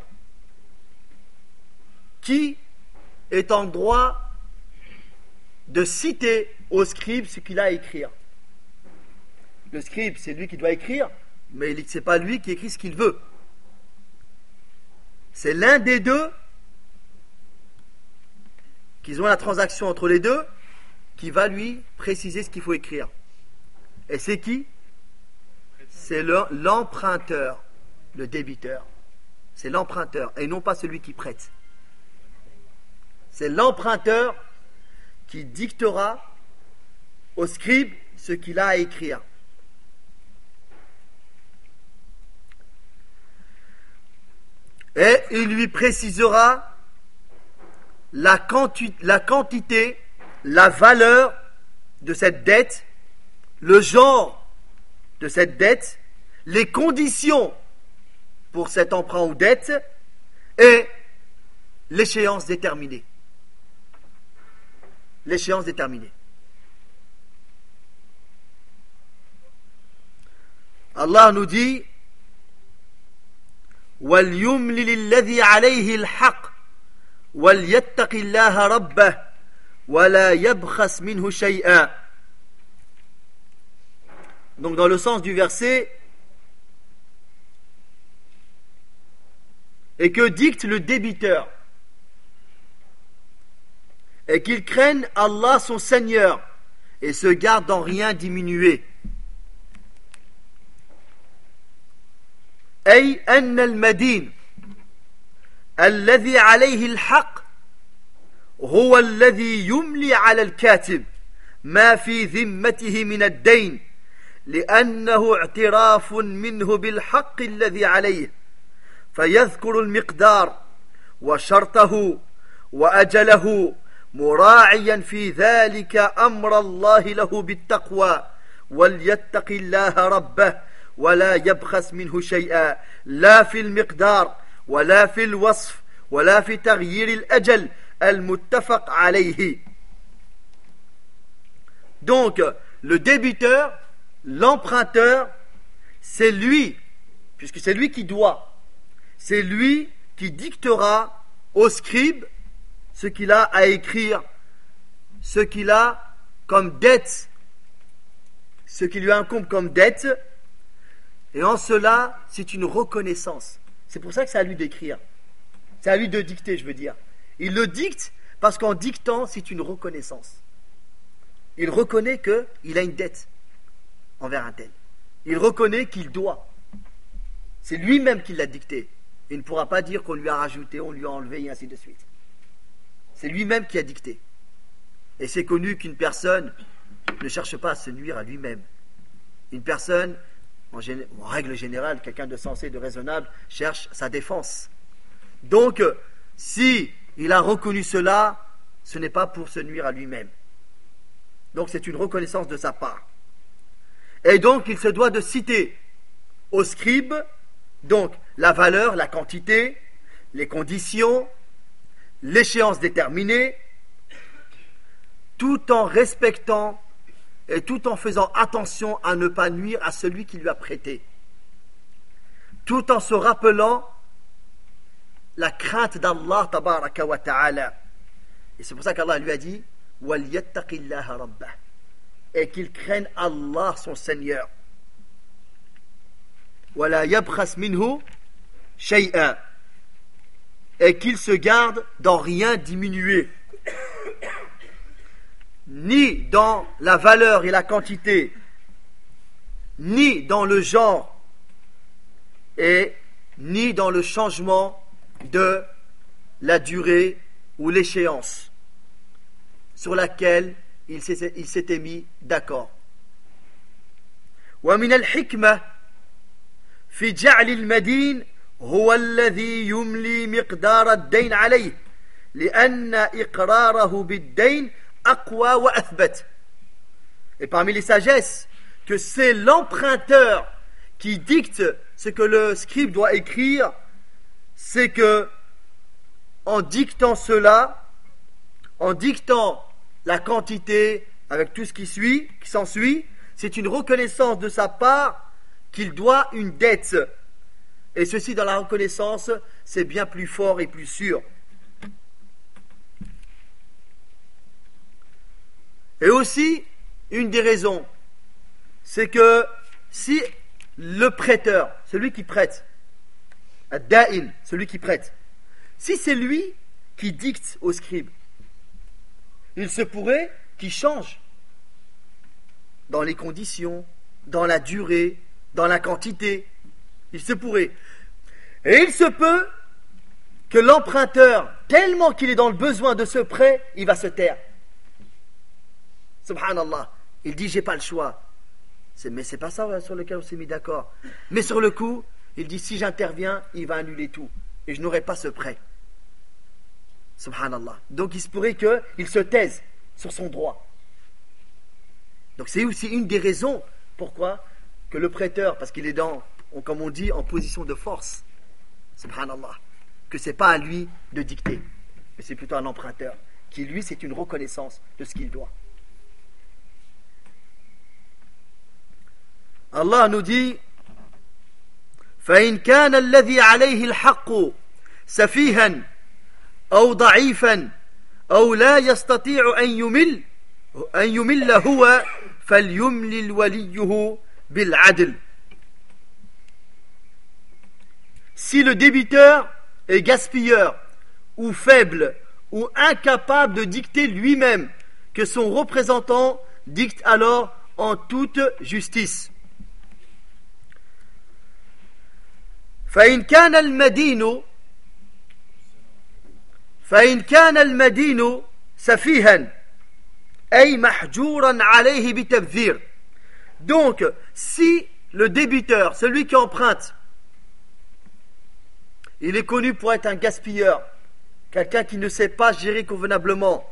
Qui est en droit de citer au scribe ce qu'il a à écrire? Le scribe, c'est lui qui doit écrire, mais ce n'est pas lui qui écrit ce qu'il veut. C'est l'un des deux, qu'ils ont la transaction entre les deux, qui va lui préciser ce qu'il faut écrire. Et c'est qui? C'est l'emprunteur, le débiteur. C'est l'emprunteur, et non pas celui qui prête. C'est l'emprunteur qui dictera au scribe ce qu'il a à écrire. Et il lui précisera la quantité, la valeur de cette dette, le genre de cette dette, les conditions pour cet emprunt ou dette et l'échéance déterminée. L'échéance déterminée. Allah nous dit وَلْيُمْلِلِ الَّذِي عَلَيْهِ الْحَقِّ وَلْيَتَّقِ اللَّهَ رَبَّهُ وَلَا يَبْخَسْ مِنْهُ شَيْئًا. Donc dans le sens du verset, et que dicte le débiteur, et qu'il craigne Allah son Seigneur et se garde d'en rien diminuer. أي أن المدين الذي عليه الحق هو الذي يملي على الكاتب ما في ذمته من الدين لأنه اعتراف منه بالحق الذي عليه فيذكر المقدار وشرطه وأجله مراعيا في ذلك أمر الله له بالتقوى وليتق الله ربه ولا يبخس منه شيئا لا في المقدار ولا في الوصف ولا في تغيير الأجل المتفق عليه. Donc le débiteur, l'emprunteur, c'est lui, puisque c'est lui qui doit, c'est lui qui dictera au scribe ce qu'il a à écrire, ce qu'il a comme dette, ce qui lui incombe comme dette. Et en cela, c'est une reconnaissance. C'est pour ça que c'est à lui d'écrire. C'est à lui de dicter, je veux dire. Il le dicte Parce qu'en dictant, c'est une reconnaissance. Il reconnaît qu'il a une dette envers un tel. Il reconnaît qu'il doit. C'est lui-même qui l'a dicté. Il ne pourra pas dire qu'on lui a rajouté, on lui a enlevé, et ainsi de suite. C'est lui-même qui a dicté. Et c'est connu qu'une personne ne cherche pas à se nuire à lui-même. Une personne, en règle générale, quelqu'un de sensé, de raisonnable, cherche sa défense. Donc, si il a reconnu cela, ce n'est pas pour se nuire à lui-même. Donc, c'est une reconnaissance de sa part. Et donc, il se doit de citer au scribe, donc, la valeur, la quantité, les conditions, l'échéance déterminée, tout en respectant et tout en faisant attention à ne pas nuire à celui qui lui a prêté, tout en se rappelant la crainte d'Allah tabaraka wa ta'ala. Et c'est pour ça qu'Allah lui a dit وَلْيَتَّقِ rabbah, et qu'il craigne Allah son Seigneur. وَلَا يَبْخَسْ مِنْهُ شَيْئًا, et qu'il se garde d'en rien diminuer, ni dans la valeur et la quantité, ni dans le genre, et ni dans le changement de la durée ou l'échéance sur laquelle il s'était mis d'accord. ومن الحكمة في جعل المدين هو الذي يملي مقدار الدين عليه لأن إقراره بالدين أقوى وأثبت. Et parmi les sagesses, que c'est l'emprunteur qui dicte ce que le scribe doit écrire, c'est que en dictant cela, en dictant la quantité avec tout ce qui s'ensuit, c'est une reconnaissance de sa part qu'il doit une dette. Et ceci dans la reconnaissance, c'est bien plus fort et plus sûr. Et aussi, une des raisons, c'est que si le prêteur, celui qui prête, ad-da'in, celui qui prête, si c'est lui qui dicte au scribe, il se pourrait qu'il change dans les conditions, dans la durée, dans la quantité. Il se pourrait. Et il se peut que l'emprunteur, tellement qu'il est dans le besoin de ce prêt, il va se taire. Subhanallah. Il dit, j'ai pas le choix. Mais c'est pas ça sur lequel on s'est mis d'accord. Mais sur le coup, il dit, si j'interviens, il va annuler tout. Et je n'aurai pas ce prêt. Subhanallah. Donc il se pourrait qu'il se taise sur son droit. Donc c'est aussi une des raisons pourquoi que le prêteur, parce qu'il est comme on dit, en position de force. Subhanallah. Que c'est pas à lui de dicter, mais c'est plutôt à l'emprunteur, qui lui, c'est une reconnaissance de ce qu'il doit. Allah nous dit فَإِنْ كَانَ الَّذِي عَلَيْهِ الْحَقُّ سَفِيهًا أو ضعيفا أو لا يستطيع أن يمل هو فليملل وليه بالعدل. Si le débiteur est gaspilleur ou faible ou incapable de dicter lui-même, que son représentant dicte alors en toute justice. فإن كان المدين سفيها أي محجورا عليه بتبذير. Donc, si le débiteur, celui qui emprunte, il est connu pour être un gaspilleur, quelqu'un qui ne sait pas gérer convenablement,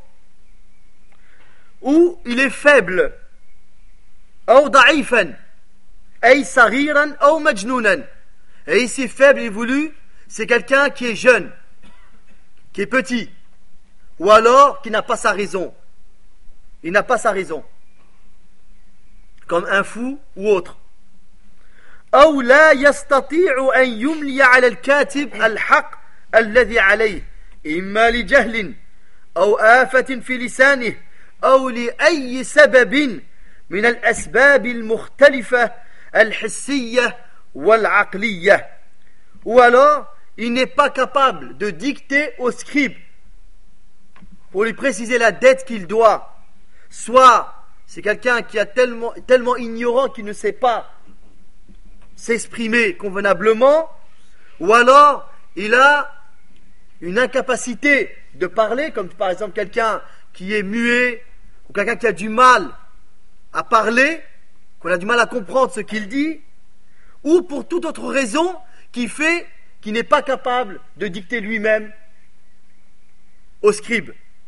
ou il est faible, أو ضعيفا أي صغيرا أو مجنونا. Et ici, faible et voulu, c'est quelqu'un qui est jeune, qui est petit, ou alors qui n'a pas sa raison. Il n'a pas sa raison, comme un fou ou autre. أو لا يستطيع أن يملي على الكاتب الحق الذي عليه إما لجهل أو آفة في لسانه أو لأي سبب من الأسباب المختلفة الحسية والعقلية. Ou alors, il n'est pas capable de dicter au scribe pour lui préciser la dette qu'il doit. Soit c'est quelqu'un qui est tellement ignorant qu'il ne sait pas s'exprimer convenablement, ou alors il a une incapacité de parler, comme par exemple quelqu'un qui est muet, ou quelqu'un qui a du mal à parler, qu'on a du mal à comprendre ce qu'il dit, ou pour toute autre raison qui fait qu'il n'est pas capable de dicter lui-même au scribe.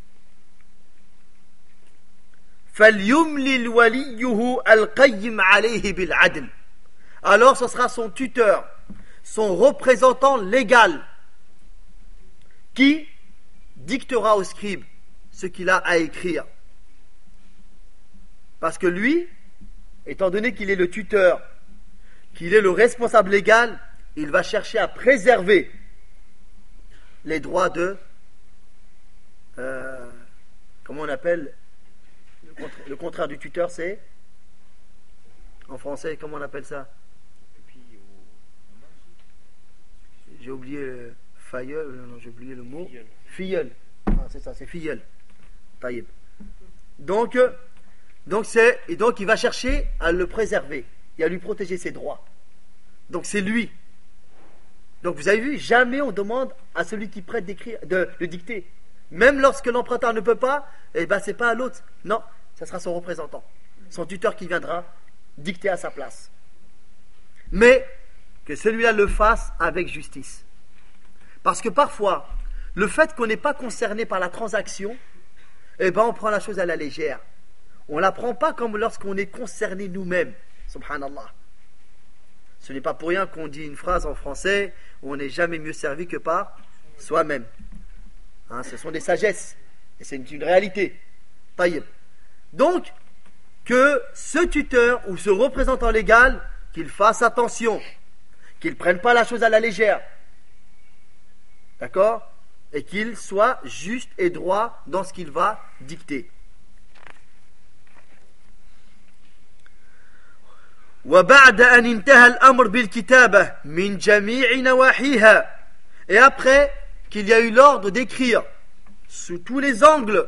فَلْيُمْلِلْ وَلِيُّهُ الْقَيِّمْ عَلَيْهِ بِالْعَدْلِ. Alors ce sera son tuteur, son représentant légal, qui dictera au scribe ce qu'il a à écrire. Parce que lui, étant donné qu'il est le tuteur, qu'il est le responsable légal, il va chercher à préserver les droits de... comment on appelle le contraire du tuteur, c'est... En français, comment on appelle ça? J'ai oublié failleul, non, j'ai oublié le mot. Filleul. Ah, c'est ça, c'est filleul. Taïb. Donc il va chercher à le préserver et à lui protéger ses droits. Donc c'est lui. Donc vous avez vu, jamais on demande à celui qui prête d'écrire, de dicter. Même lorsque l'emprunteur ne peut pas, c'est pas à l'autre. Non, ça sera son représentant, son tuteur qui viendra dicter à sa place. Mais que celui-là le fasse avec justice. Parce que parfois, le fait qu'on n'est pas concerné par la transaction, on prend la chose à la légère. On ne la prend pas comme lorsqu'on est concerné nous-mêmes. Subhanallah. Ce n'est pas pour rien qu'on dit une phrase en français, on n'est jamais mieux servi que par soi-même. Ce sont des sagesses. Et c'est une réalité. Taïb. Donc, que ce tuteur ou ce représentant légal, qu'il fasse attention, qu'il ne prenne pas la chose à la légère. D'accord? Et qu'il soit juste et droit dans ce qu'il va dicter. وبعد أن انتهى الأمر بالكتابة من جميع نواحيها. Et après qu'il y a eu l'ordre d'écrire sous tous les angles,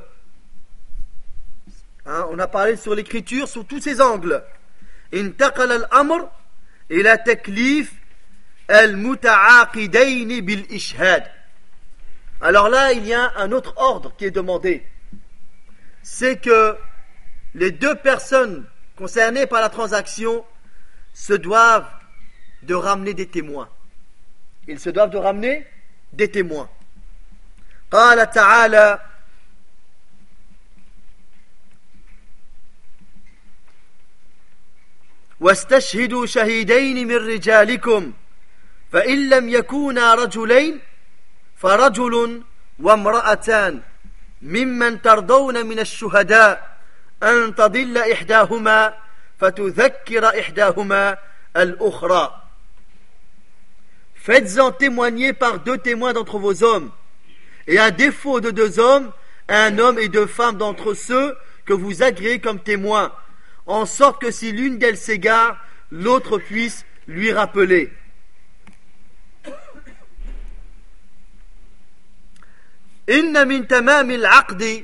on a parlé sur l'écriture sous tous ces angles, انتقل الأمر إلى تكليف المتعاقدين بالإشهاد. Alors là, il y a un autre ordre qui est demandé. C'est que les deux personnes concernées par la transaction se doivent de ramener des témoins. Ils se doivent de ramener des témoins. قال تعالى واستشهدوا شهيدين من رجالكم فإن لم يكونا رجلين فرجل وامرأتان ممن ترضون من الشهداء أن تضل إحداهما فتذكر إحداهما الأخرى. Faites-en témoigner par deux témoins d'entre vos hommes, et à défaut de deux hommes, un homme et deux femmes d'entre ceux que vous agréez comme témoins, en sorte que si l'une d'elles s'égare, l'autre puisse lui rappeler. إن من تمام العقد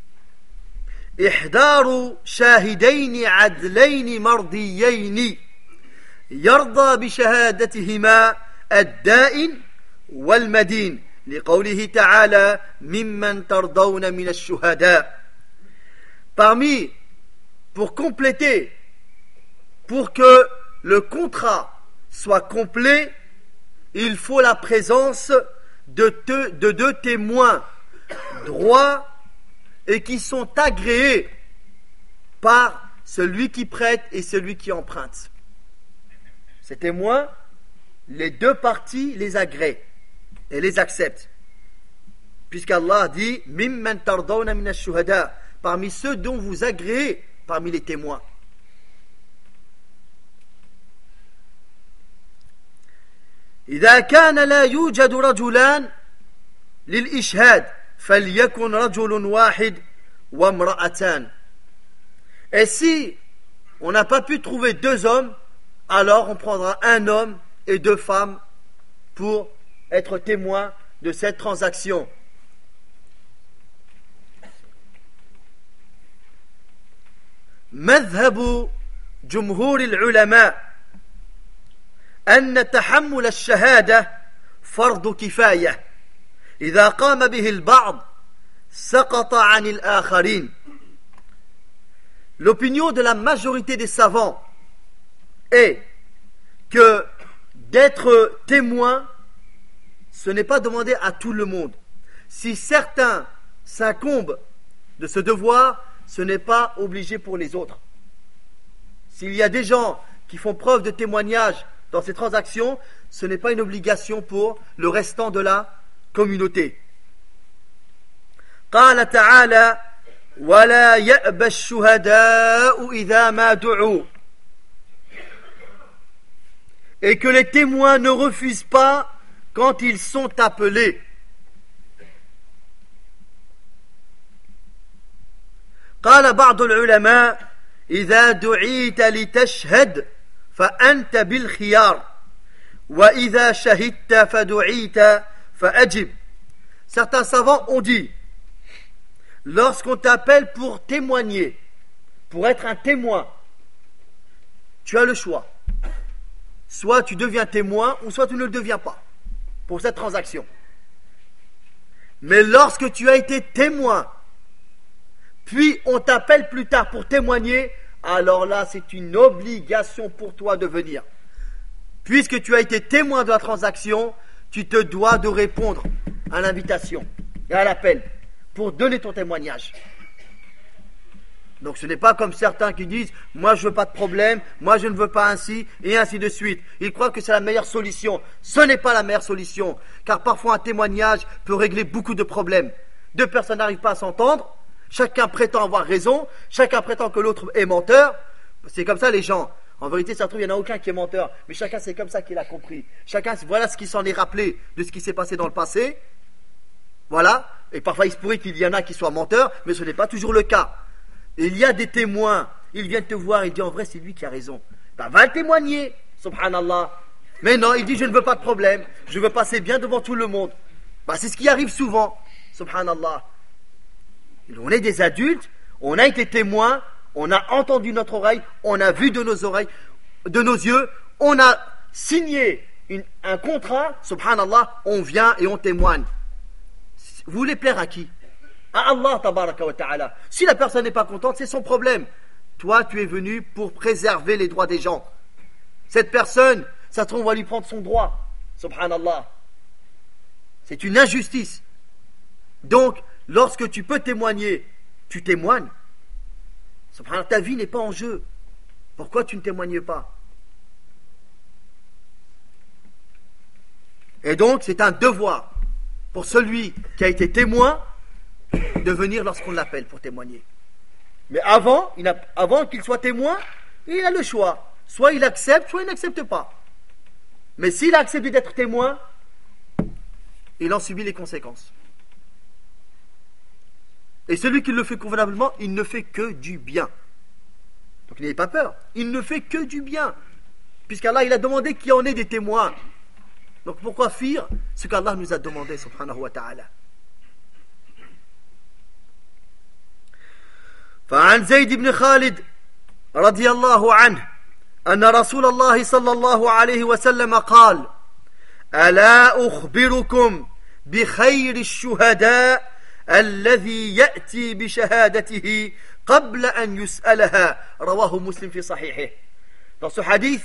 إحضار شاهدين عدلين مرضيين يرضى بشهادتهما الدائن والمدين لقوله تعالى ممن ترضون من الشهداء. Parmi, pour compléter, pour que le contrat soit complet, il faut la présence de deux témoins droits et qui sont agréés par celui qui prête et celui qui emprunte. Ces témoins, les deux parties les agréent et les acceptent. Puisqu'Allah dit « Mimman tardawna min ash-shuhada » parmi ceux dont vous agréez parmi les témoins. إذا كان لا يوجد رجلان للإشهاد فليكن رجل واحد وامرأتان. Et si on n'a pas pu trouver deux hommes, alors on prendra un homme et deux femmes pour être témoins de cette transaction. مذهب جمهور العلماء أن تحمل الشهادة فرض كفاية إذا قام به البعض سقط عن الآخرين. L'opinion de la majorité des savants est que d'être témoin, ce n'est pas demandé à tout le monde. Si certains s'incombent de ce devoir, ce n'est pas obligé pour les autres. S'il y a des gens qui font preuve de témoignage dans ces transactions, ce n'est pas une obligation pour le restant de la communauté. قال تعالى ولا يأبى الشهداء إذا ما دعوا. Et que les témoins ne refusent pas quand ils sont appelés. قال بعض العلماء إذا دعيت لتشهد فأنت بالخيار وإذا شهدت فدعيت فأجب. Certains savants ont dit, lorsqu'on t'appelle pour témoigner, pour être un témoin, tu as le choix. Soit tu deviens témoin, ou soit tu ne le deviens pas pour cette transaction. Mais lorsque tu as été témoin, puis on t'appelle plus tard pour témoigner, alors là c'est une obligation pour toi de venir. Puisque tu as été témoin de la transaction, tu te dois de répondre à l'invitation et à l'appel pour donner ton témoignage. Donc ce n'est pas comme certains qui disent « moi je veux pas de problème, moi je ne veux pas ainsi » et ainsi de suite. Ils croient que c'est la meilleure solution. Ce n'est pas la meilleure solution, car parfois un témoignage peut régler beaucoup de problèmes. Deux personnes n'arrivent pas à s'entendre, chacun prétend avoir raison, chacun prétend que l'autre est menteur. C'est comme ça les gens. En vérité, ça se trouve, il n'y en a aucun qui est menteur, mais chacun c'est comme ça qu'il a compris. Chacun, voilà ce qu'il s'en est rappelé de ce qui s'est passé dans le passé. Voilà. Et parfois il se pourrait qu'il y en a qui soient menteurs, mais ce n'est pas toujours le cas. Et il y a des témoins, ils viennent te voir, ils disent en vrai c'est lui qui a raison. Ben va le témoigner, subhanallah. Mais non, il dit je ne veux pas de problème, je veux passer bien devant tout le monde. Ben, c'est ce qui arrive souvent, subhanallah. On est des adultes, on a été témoins, on a entendu notre oreille, on a vu de nos oreilles, de nos yeux, on a signé un contrat, subhanallah, on vient et on témoigne. Vous voulez plaire à qui? À Allah tabaraka wa ta'ala. Si la personne n'est pas contente, c'est son problème. Toi, tu es venu pour préserver les droits des gens. Cette personne, ça se trouve, on va lui prendre son droit. Subhanallah. C'est une injustice. Donc, lorsque tu peux témoigner, tu témoignes. Subhanallah, ta vie n'est pas en jeu. Pourquoi tu ne témoignes pas? Et donc, c'est un devoir pour celui qui a été témoin de venir lorsqu'on l'appelle pour témoigner. Mais avant qu'il soit témoin, il a le choix. Soit il accepte, soit il n'accepte pas. Mais s'il a accepté d'être témoin, il en subit les conséquences. Et celui qui le fait convenablement, il ne fait que du bien. Donc n'ayez pas peur. Il ne fait que du bien. Puisqu'Allah, il a demandé qu'il y en ait des témoins. Donc pourquoi fuir ce qu'Allah nous a demandé, subhanahu wa ta'ala. فعن زيد بن خالد رضي الله عنه أن رسول الله صلى الله عليه وسلم قال ألا أخبركم بخير الشهداء الذي يأتي بشهادته قبل أن يسألها رواه مسلم في صحيحه. Dans ce hadith,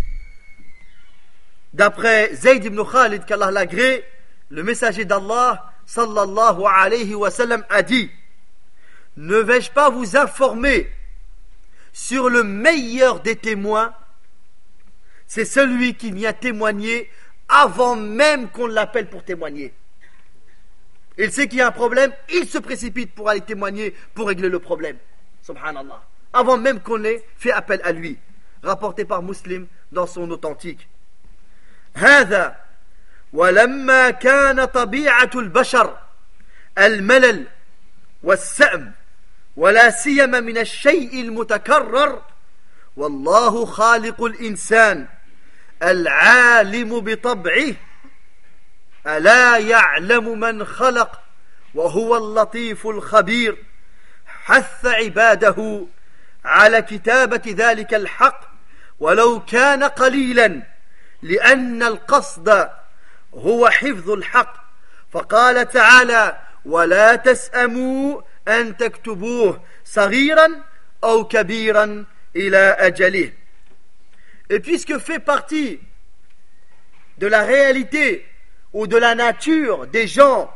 d'après Zayd ibn Khalid, qu'Allah l'agrée, le messager d'Allah sallallahu alayhi wa sallam a dit: ne vais-je pas vous informer sur le meilleur des témoins? C'est celui qui vient témoigner avant même qu'on l'appelle pour témoigner. Il sait qu'il y a un problème, il se précipite pour aller témoigner, pour régler le problème. Subhanallah. Avant même qu'on ait fait appel à lui. Rapporté par Muslim dans son authentique. هذا ولما كان طبيعة البشر الملل والسأم ولا سيما من الشيء المتكرر والله خالق الإنسان العالم بطبعه ألا يعلم من خلق وهو اللطيف الخبير حث عباده على كتابة ذلك الحق ولو كان قليلا لأن القصد هو حفظ الحق فقال تعالى ولا تسأموا أن تكتبوه صغيرا أو كبيرا إلى أجله. Et puisque fait partie de la réalité ou de la nature des gens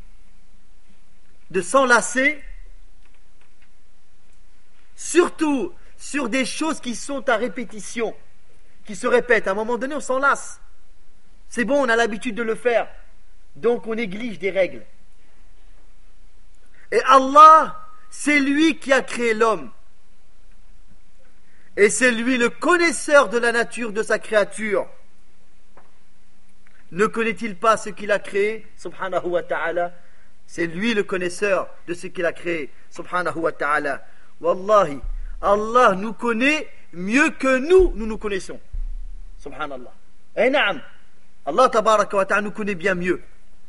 de s'enlacer, surtout sur des choses qui sont à répétition, qui se répètent. À un moment donné, on s'enlace. C'est bon, on a l'habitude de le faire. Donc, on néglige des règles. Et Allah, c'est lui qui a créé l'homme. Et c'est lui le connaisseur de la nature de sa créature. Ne connaît-il pas ce qu'il a créé, subhanahu wa ta'ala? C'est lui le connaisseur de ce qu'il a créé, subhanahu wa ta'ala. Wallahi, Allah nous connaît mieux que nous nous connaissons. Subhanallah. Et naam, Allah tabaraka wa ta'ala nous connaît bien mieux.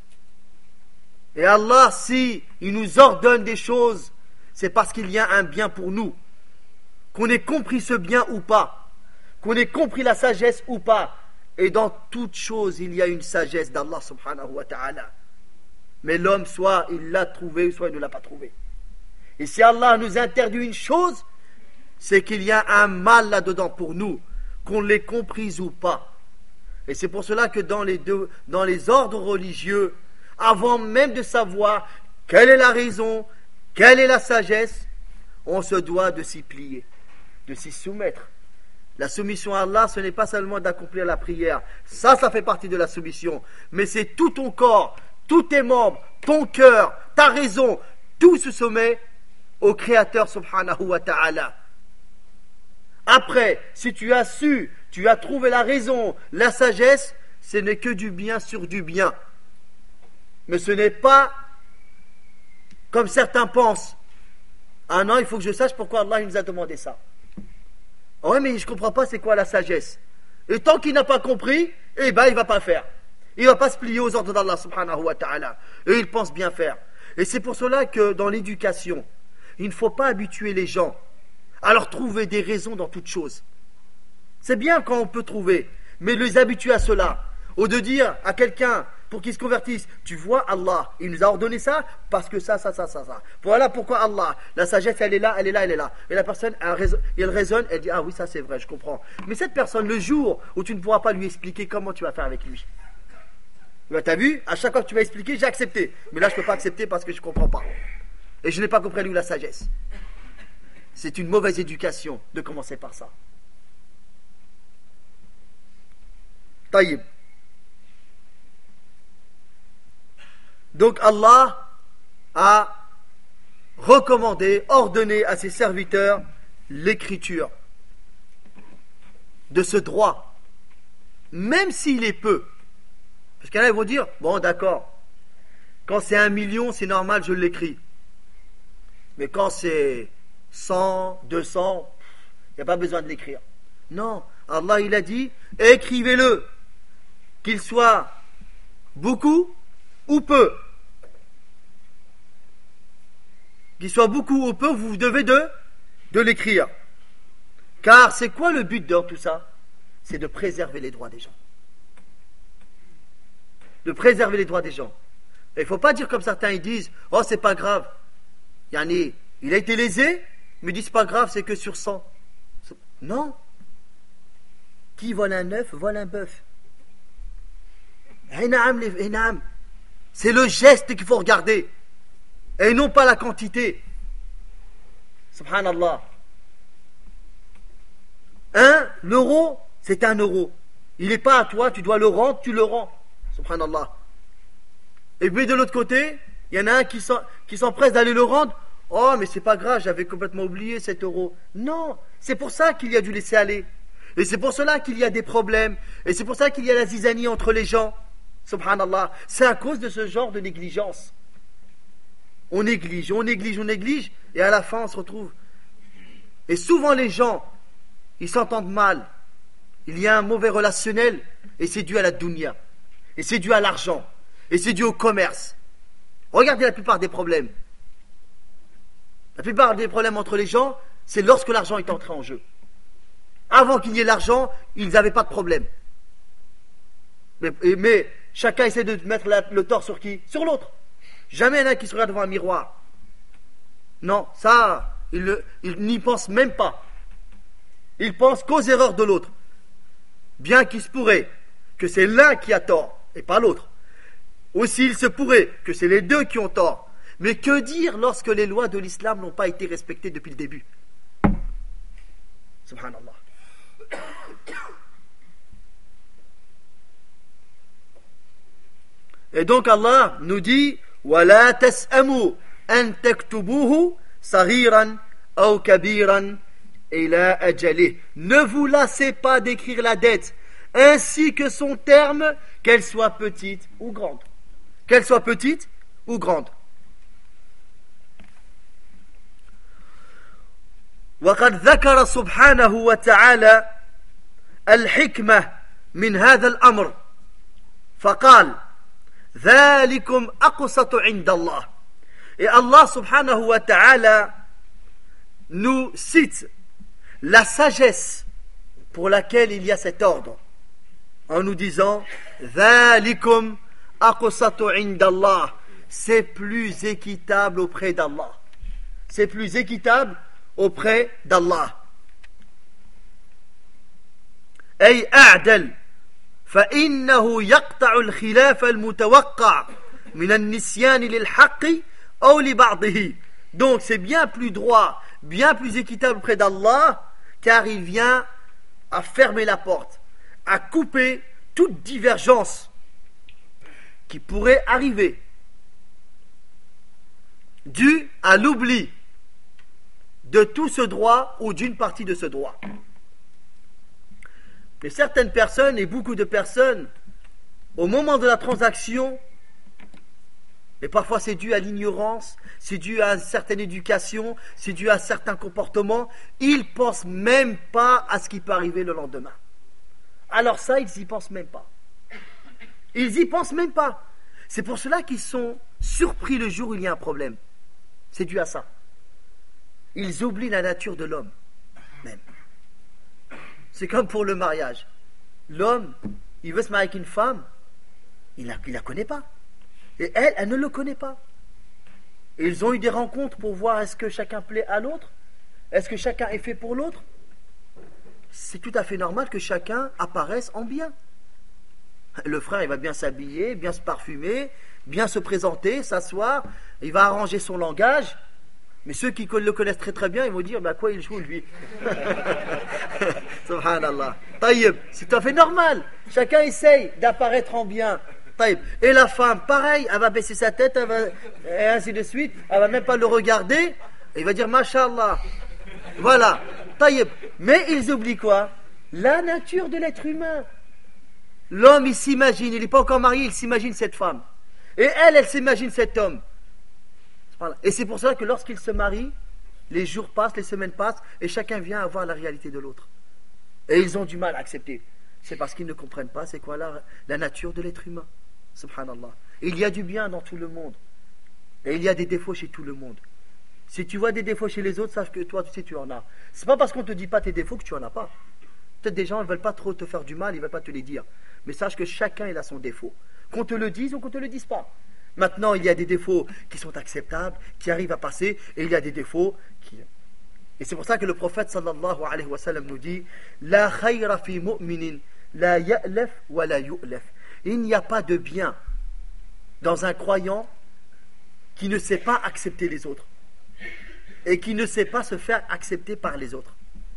Et Allah, si il nous ordonne des choses, c'est parce qu'il y a un bien pour nous. Qu'on ait compris ce bien ou pas, qu'on ait compris la sagesse ou pas. Et dans toute chose, il y a une sagesse d'Allah subhanahu wa ta'ala. Mais l'homme, soit il l'a trouvé, soit il ne l'a pas trouvé. Et si Allah nous interdit une chose, c'est qu'il y a un mal là-dedans pour nous, qu'on l'ait comprise ou pas. Et c'est pour cela que dans les ordres religieux, avant même de savoir quelle est la raison, quelle est la sagesse, on se doit de s'y plier, de s'y soumettre. La soumission à Allah, ce n'est pas seulement d'accomplir la prière. Ça fait partie de la soumission. Mais c'est tout ton corps, tous tes membres, ton cœur, ta raison, tout se soumet au Créateur subhanahu wa ta'ala. Après, si tu as su, tu as trouvé la raison, la sagesse, ce n'est que du bien sur du bien. Mais ce n'est pas comme certains pensent. Ah non, il faut que je sache pourquoi Allah il nous a demandé ça. Ah ouais, mais je ne comprends pas c'est quoi la sagesse. Et tant qu'il n'a pas compris, eh ben il ne va pas faire. Il ne va pas se plier aux ordres d'Allah subhanahu wa ta'ala. Et il pense bien faire. Et c'est pour cela que dans l'éducation, il ne faut pas habituer les gens à leur trouver des raisons dans toute chose. C'est bien quand on peut trouver, mais les habituer à cela. Ou de dire à quelqu'un pour qu'il se convertisse, tu vois Allah, il nous a ordonné ça parce que ça. Voilà pourquoi Allah, la sagesse elle est là. Et la personne, elle raisonne, elle dit, ah oui ça c'est vrai, je comprends. Mais cette personne, le jour où tu ne pourras pas lui expliquer comment tu vas faire avec lui, tu as vu, à chaque fois que tu vas expliquer, j'ai accepté. Mais là je ne peux pas accepter parce que je ne comprends pas. Et je n'ai pas compris lui la sagesse. C'est une mauvaise éducation de commencer par ça. Taïb. Donc Allah a recommandé, ordonné à ses serviteurs l'écriture de ce droit, même s'il est peu. Parce qu'il y en a qui vont dire, bon d'accord, quand c'est 1 million, c'est normal, je l'écris. Mais quand c'est 100, 200, il n'y a pas besoin de l'écrire. Non, Allah il a dit, écrivez-le, qu'il soit beaucoup ou peu. Qu'il soit beaucoup ou peu, vous devez de l'écrire. Car c'est quoi le but de tout ça? C'est de préserver les droits des gens. De préserver les droits des gens. Il ne faut pas dire comme certains ils disent, oh c'est pas grave. Yani, il a été lésé, mais ils disent pas grave, c'est que sur 100. Non. Qui vole un œuf, vole un bœuf. C'est le geste qu'il faut regarder. Et non pas la quantité. Subhanallah. 1 euro, c'est 1 euro. Il n'est pas à toi, tu dois le rendre, tu le rends. Subhanallah. Et puis de l'autre côté, il y en a un qui s'empresse d'aller le rendre. Oh, mais c'est pas grave, j'avais complètement oublié 7 euros. Non, c'est pour ça qu'il y a dû laisser aller. Et c'est pour cela qu'il y a des problèmes. Et c'est pour ça qu'il y a la zizanie entre les gens. Subhanallah. C'est à cause de ce genre de négligence. On néglige. Et à la fin, on se retrouve. Et souvent, les gens, ils s'entendent mal. Il y a un mauvais relationnel. Et c'est dû à la dunya. Et c'est dû à l'argent. Et c'est dû au commerce. Regardez la plupart des problèmes. La plupart des problèmes entre les gens, c'est lorsque l'argent est entré en jeu. Avant qu'il y ait l'argent, ils n'avaient pas de problème. Mais chacun essaie de mettre le tort sur qui? Sur l'autre. Jamais il y en a qui se regarde devant un miroir. Non, ça, il n'y pense même pas. Il pense qu'aux erreurs de l'autre. Bien qu'il se pourrait que c'est l'un qui a tort et pas l'autre. Aussi, il se pourrait que c'est les deux qui ont tort. Mais que dire lorsque les lois de l'islam n'ont pas été respectées depuis le début? Subhanallah. Et donc Allah nous dit وَلَا تَسْأَمُوا أَن تَكْتُبُوهُ صَغِيرًا أَوْ كَبِيرًا إِلَى أَجَلِهِ. Ne vous lassez pas d'écrire la dette, ainsi que son terme, qu'elle soit petite ou grande. Qu'elle soit petite ou grande. وقد ذكر سبحانه وتعالى الحكمة من هذا الأمر فقال ذلكم أقسط عند الله. Et Allah subhanahu wa ta'ala nous cite la sagesse pour laquelle il y a cet ordre en nous disant ذلكم أقسط عند الله, c'est plus équitable auprès d'Allah. C'est plus équitable auprès d'Allah. أي أعدل فإنه يقطع الخلاف المتوقع من النسيان للحق أو لبعضه. Donc c'est bien plus droit, bien plus équitable auprès d'Allah, car il vient à fermer la porte, à couper toute divergence qui pourrait arriver due à l'oubli de tout ce droit ou d'une partie de ce droit. Mais certaines personnes et beaucoup de personnes, au moment de la transaction, et parfois c'est dû à l'ignorance, c'est dû à une certaine éducation, c'est dû à certains comportements, ils ne pensent même pas à ce qui peut arriver le lendemain. Alors ça, ils n'y pensent même pas. Ils n'y pensent même pas. C'est pour cela qu'ils sont surpris le jour où il y a un problème. C'est dû à ça. Ils oublient la nature de l'homme même. C'est comme pour le mariage. L'homme, il veut se marier avec une femme, il ne la connaît pas. Et elle ne le connaît pas. Et ils ont eu des rencontres pour voir est-ce que chacun plaît à l'autre, est-ce que chacun est fait pour l'autre. C'est tout à fait normal que chacun apparaisse en bien. Le frère, il va bien s'habiller, bien se parfumer, bien se présenter, s'asseoir, il va arranger son langage. Mais ceux qui le connaissent très très bien, ils vont dire, à quoi il joue lui? Subhanallah. Taïb, c'est tout à fait normal. Chacun essaye d'apparaître en bien. Taïb. Et la femme, pareil, elle va baisser sa tête, et ainsi de suite, elle va même pas le regarder, et il va dire, Masha'Allah. Voilà. Taïb. Mais ils oublient quoi? La nature de l'être humain. L'homme, il s'imagine, il n'est pas encore marié, il s'imagine cette femme. Et elle s'imagine cet homme. Voilà. Et c'est pour ça que lorsqu'ils se marient, les jours passent, les semaines passent, et chacun vient voir la réalité de l'autre. Et ils ont du mal à accepter. C'est parce qu'ils ne comprennent pas c'est quoi la nature de l'être humain. Subhanallah. Il y a du bien dans tout le monde. Et il y a des défauts chez tout le monde. Si tu vois des défauts chez les autres, sache que toi, tu sais, tu en as. C'est pas parce qu'on ne te dit pas tes défauts que tu en as pas. Peut-être des gens ne veulent pas trop te faire du mal, ils ne veulent pas te les dire. Mais sache que chacun il a son défaut. Qu'on te le dise ou qu'on ne te le dise pas. Maintenant, il y a des défauts qui sont acceptables, qui arrivent à passer, et il y a des défauts qui... Et c'est pour ça que le prophète sallallahu alayhi wa sallam nous dit La khayra fi mu'minin, la ya'laf wa la yu'laf. Il n'y a pas de bien dans un croyant qui ne sait pas accepter les autres et qui ne sait pas se faire accepter par les autres.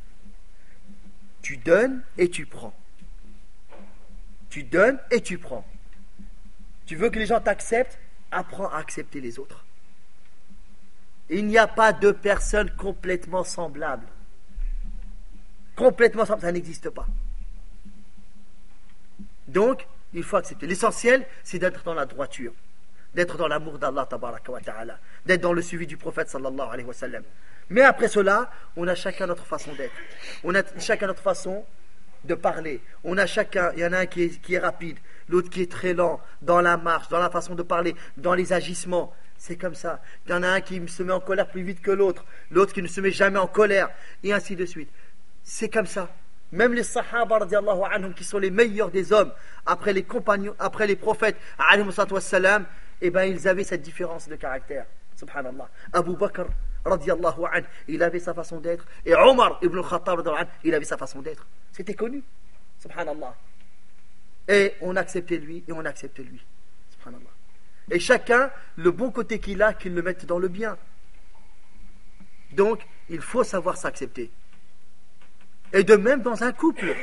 Tu donnes et tu prends. Tu donnes et tu prends. Tu veux que les gens t'acceptent, apprends à accepter les autres. Il n'y a pas de personne complètement semblable. Complètement semblable, ça n'existe pas. Donc, il faut accepter. L'essentiel, c'est d'être dans la droiture, d'être dans l'amour d'Allah, tabaraka wa ta'ala, d'être dans le suivi du prophète, sallallahu alayhi wa sallam. Mais après cela, on a chacun notre façon d'être. On a chacun notre façon de parler. On a chacun, il y en a un qui est rapide, l'autre qui est très lent, dans la marche, dans la façon de parler, dans les agissements. c'est comme ça. Il y en a un qui se met en colère plus vite que l'autre, l'autre qui ne se met jamais en colère, et ainsi de suite. C'est comme ça. Même les sahaba radiallahu anhum, qui sont les meilleurs des hommes, après les compagnons, après les prophètes, alayhimu salatu wassalam, eh ben ils avaient cette différence de caractère. Subhanallah. Abu Bakr radiallahu anhu, il avait sa façon d'être, et Omar ibn al-Khattab radiallahu anhu, il avait sa façon d'être. C'était connu. Subhanallah. Et on acceptait lui, et on acceptait lui. Subhanallah. Et chacun, le bon côté qu'il a, qu'il le mette dans le bien. Donc, il faut savoir s'accepter. Et de même dans un couple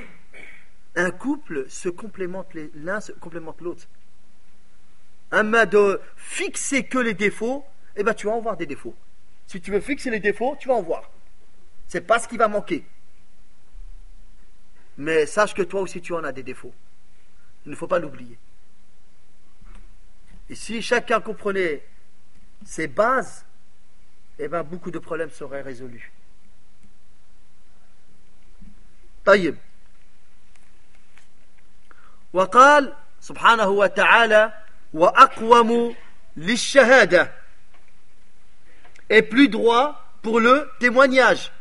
se complémente, l'un se complémente l'autre. Mais de fixer que les défauts, eh ben tu vas en voir des défauts. Si tu veux fixer les défauts, tu vas en voir. C'est pas ce qui va manquer. Mais sache que toi aussi tu en as des défauts. Il ne faut pas l'oublier. Et si chacun comprenait ses bases, eh ben beaucoup de problèmes seraient résolus. طيب. وقال سبحانه وتعالى وأقوم للشهادة, et plus droit pour le témoignage.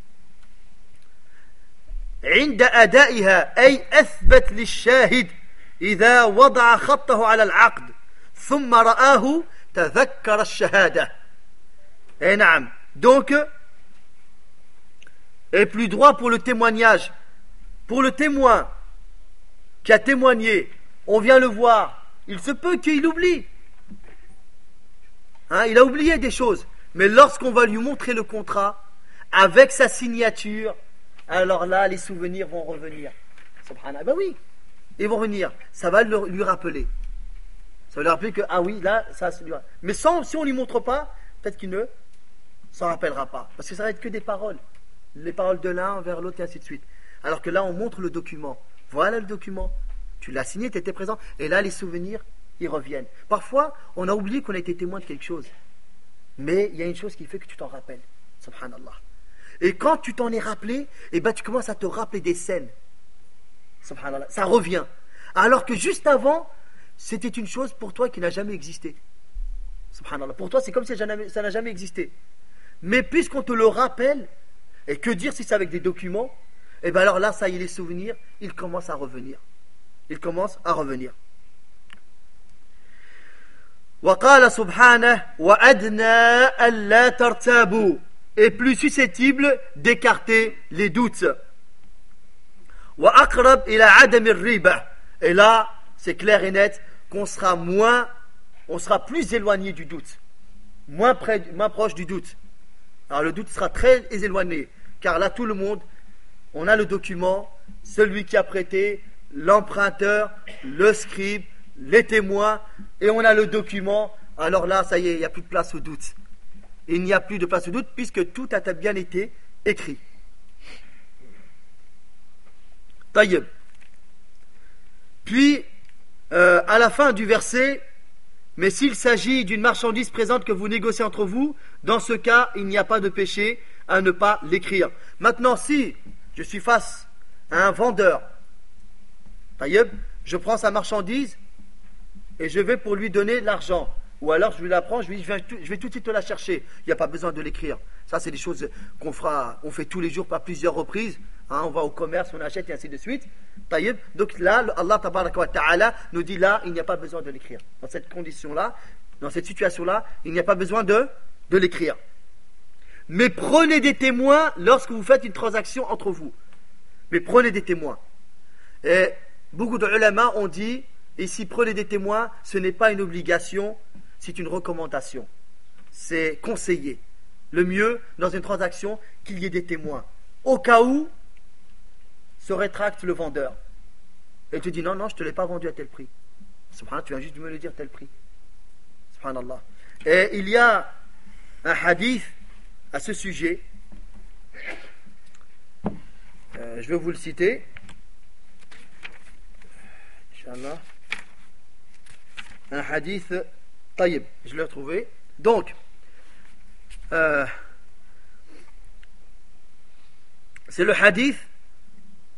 عند أدائها أي أثبت للشاهد إذا وضع خطه على العقد ثم رآه تذكر الشهادة. Et نعم. Donc, et plus droit pour le témoignage. Pour le témoin qui a témoigné, on vient le voir, il se peut qu'il oublie. Il a oublié des choses. Mais lorsqu'on va lui montrer le contrat, avec sa signature, alors là, les souvenirs vont revenir. Subhanallah. Ben oui, ils vont revenir. Ça va lui rappeler. Ça va lui rappeler que, ah oui, là, ça se lui rappelle. Mais si on ne lui montre pas, peut-être qu'il ne s'en rappellera pas. Parce que ça va être que des paroles. Les paroles de l'un vers l'autre et ainsi de suite. Alors que là, on montre le document. Voilà le document. Tu l'as signé, tu étais présent. Et là, les souvenirs, ils reviennent. Parfois, on a oublié qu'on a été témoin de quelque chose. Mais il y a une chose qui fait que tu t'en rappelles. Subhanallah. Et quand tu t'en es rappelé, eh ben, tu commences à te rappeler des scènes. Subhanallah. Ça revient. Alors que juste avant, c'était une chose pour toi qui n'a jamais existé. Subhanallah. Pour toi, c'est comme si ça n'a jamais existé. Mais puisqu'on te le rappelle, et que dire si c'est avec des documents, et bien alors là, ça y est, les souvenirs, ils commencent à revenir. Ils commencent à revenir. وقال سبحانه وأدنى ألا ترتابوا, et plus susceptible d'écarter les doutes. وأقرب إلى عدم الريبة, et là, c'est clair et net qu'on sera plus éloigné du doute, moins proche du doute. Alors le doute sera très éloigné, car là tout le monde, on a le document, celui qui a prêté, l'emprunteur, le scribe, les témoins, et on a le document. Alors là, ça y est, il n'y a plus de place au doute. Il n'y a plus de place au doute puisque tout a bien été écrit. Taïeb. Puis, à la fin du verset, mais s'il s'agit d'une marchandise présente que vous négociez entre vous, dans ce cas, il n'y a pas de péché à ne pas l'écrire. Maintenant, si je suis face à un vendeur, taïeb, je prends sa marchandise et je vais pour lui donner l'argent. Ou alors je lui la prends, je vais tout de suite te la chercher. Il n'y a pas besoin de l'écrire. Ça, c'est des choses on fait tous les jours par plusieurs reprises. On va au commerce, on achète et ainsi de suite. Taïeb. Donc là, Allah tabaraka wa ta'ala nous dit là, il n'y a pas besoin de l'écrire. Dans cette condition-là, dans cette situation-là, il n'y a pas besoin de l'écrire. Mais prenez des témoins lorsque vous faites une transaction entre vous. Mais prenez des témoins. Et beaucoup de ulama ont dit, ici, prenez des témoins, ce n'est pas une obligation, c'est une recommandation. C'est conseillé. Le mieux, dans une transaction, qu'il y ait des témoins. Au cas où se rétracte le vendeur. Et te dit, non, je ne te l'ai pas vendu à tel prix. Subhanallah, tu viens juste de me le dire tel prix. Subhanallah. Et il y a un hadith à ce sujet. Je vais vous le citer. Inch'Allah. Un hadith taïb, je l'ai retrouvé. Donc, c'est le hadith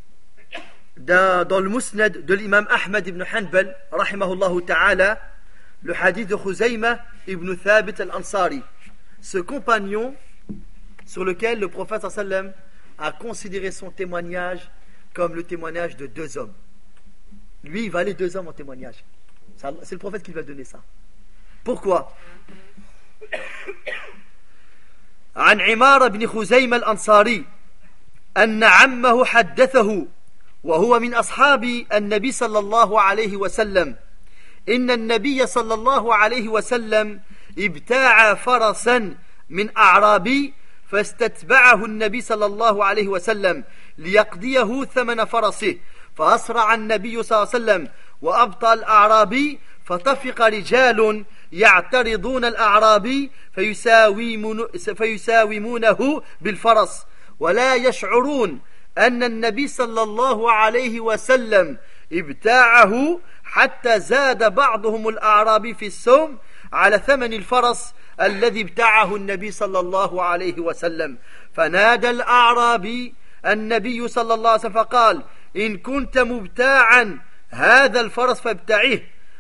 dans le musnad de l'imam Ahmad ibn Hanbal, rahimahullah ta'ala, le hadith de Khuzayma ibn Thabit al-Ansari, ce compagnon sur lequel le prophète sallallahu alayhi wa sallam a considéré son témoignage comme le témoignage de 2 hommes. Lui, il valait 2 hommes en témoignage. C'est le prophète qui lui a donné ça. Pourquoi? عن عمار بن خزيمة الأنصاري أن عمه حدثه وهو من أصحاب النبي صلى الله عليه وسلم إن النبي صلى الله عليه وسلم ابتاع فرسا من أعرابي فاستتبعه النبي صلى الله عليه وسلم ليقضيه ثمن فرسه فأسرع النبي صلى الله عليه وسلم وأبطأ الأعرابي فطفق رجال يعترضون الأعرابي فيساومونه بالفرس ولا يشعرون أن النبي صلى الله عليه وسلم ابتاعه حتى زاد بعضهم الأعرابي في السوم على ثمن الفرس الذي ابتاعه النبي صلى الله عليه وسلم فنادى الأعرابي النبي صلى الله عليه وسلم فقال إن كنت مبتاعا هذا الفرس فابتعه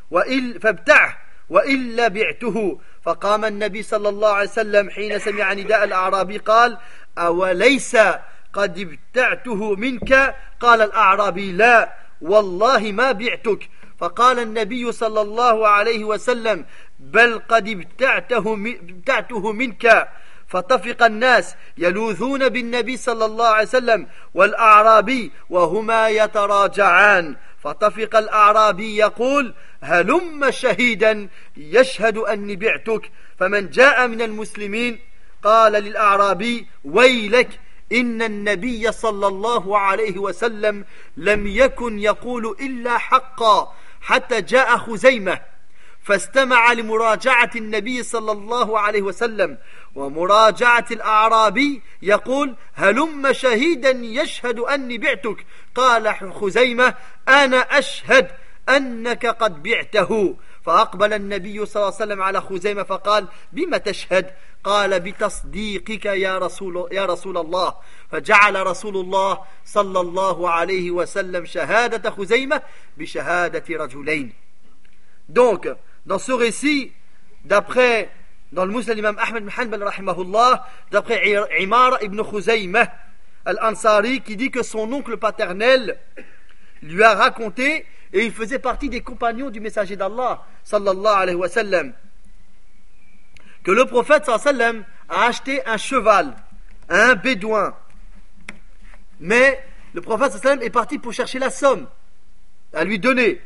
وإلا بعته فقام النبي صلى الله عليه وسلم حين سمع نداء الأعرابي قال أوليس قد ابتعته منك قال الأعرابي لا والله ما بعتك فقال النبي صلى الله عليه وسلم بل قد ابتعته منك فطفق الناس يلوذون بالنبي صلى الله عليه وسلم والأعرابي وهما يتراجعان فطفق الأعرابي يقول هلم شهيدا يشهد أني بعتك فمن جاء من المسلمين قال للأعرابي ويلك إن النبي صلى الله عليه وسلم لم يكن يقول إلا حقا حتى جاء خزيمة فاستمع لمراجعة النبي صلى الله عليه وسلم ومراجعة الأعرابي يقول هلم شهيدا يشهد أني بعتك قال خزيمة أنا أشهد أنك قد بعته فأقبل النبي صلى الله عليه وسلم على خزيمة فقال بما تشهد قال بتصديقك يا رسول الله فجعل رسول الله صلى الله عليه وسلم شهادة خزيمة بشهادة رجلين. Donc, dans ce récit, d'après, dans le Musnad l'imam Ahmed bin Hanbal rahimahullah, d'après Imar ibn Khuzayma al-Ansari, qui dit que son oncle paternel lui a raconté, et il faisait partie des compagnons du messager d'Allah sallallahu alayhi wa sallam, que le prophète sallallahu alayhi wa sallam a acheté un cheval à un bédouin, mais le prophète sallallahu alayhi wa sallam est parti pour chercher la somme à lui donner.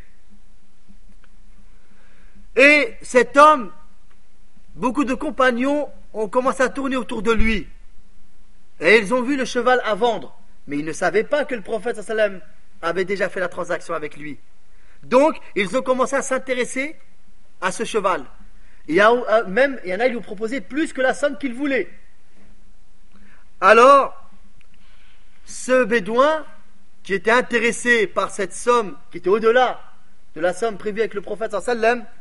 Et cet homme, beaucoup de compagnons ont commencé à tourner autour de lui. Et ils ont vu le cheval à vendre. Mais ils ne savaient pas que le prophète sallallahu alayhi wa sallam avait déjà fait la transaction avec lui. Donc, ils ont commencé à s'intéresser à ce cheval. Il y en a qui lui ont proposé plus que la somme qu'il voulait. Alors, ce bédouin, qui était intéressé par cette somme, qui était au-delà de la somme prévue avec le prophète sallallahu alayhi wa sallam,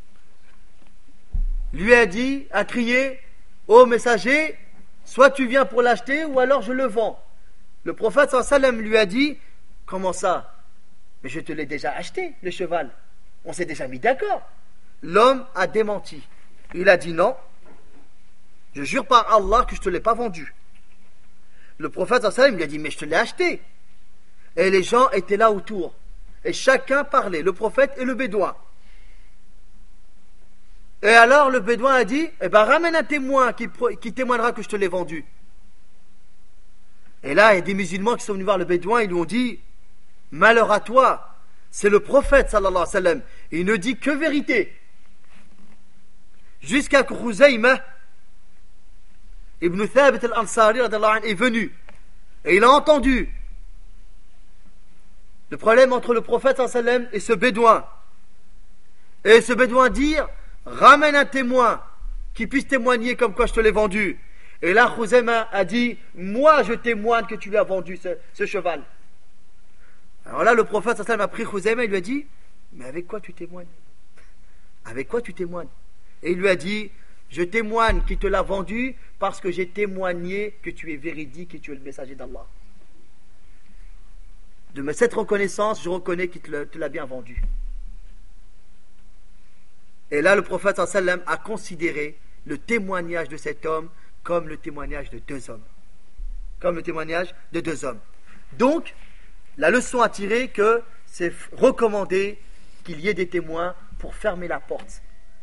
lui a crié, ô messager, soit tu viens pour l'acheter ou alors je le vends. Le prophète sallallahu alayhi wa sallam lui a dit, comment ça? Mais je te l'ai déjà acheté, le cheval. On s'est déjà mis d'accord. L'homme a démenti. Il a dit non, je jure par Allah que je ne te l'ai pas vendu. Le prophète sallallahu alayhi wa sallam lui a dit, mais je te l'ai acheté. Et les gens étaient là autour. Et chacun parlait, le prophète et le bédouin. Et alors le bédouin a dit, eh ben ramène un témoin qui témoignera que je te l'ai vendu. Et là, il y a des musulmans qui sont venus voir le bédouin, ils lui ont dit, malheur à toi, c'est le prophète sallallahu alayhi wa sallam, il ne dit que vérité. Jusqu'à que Khuzayma ibn Thabit al-Ansari est venu, et il a entendu le problème entre le prophète sallallahu alayhi wa sallam et ce bédouin. Et ce bédouin dire, ramène un témoin qui puisse témoigner comme quoi je te l'ai vendu. Et là, Khuzayma a dit, moi je témoigne que tu lui as vendu ce cheval. Alors là, le prophète sallallahu alayhi wa sallam a pris Khuzayma et lui a dit, mais avec quoi tu témoignes? Avec quoi tu témoignes? Et il lui a dit, je témoigne qu'il te l'a vendu parce que j'ai témoigné que tu es véridique et tu es le messager d'Allah. De cette reconnaissance, je reconnais qu'il te l'a bien vendu. Et là, le prophète sallam a considéré le témoignage de cet homme comme le témoignage de deux hommes. Comme le témoignage de deux hommes. Donc, la leçon à tirer que c'est recommandé qu'il y ait des témoins pour fermer la porte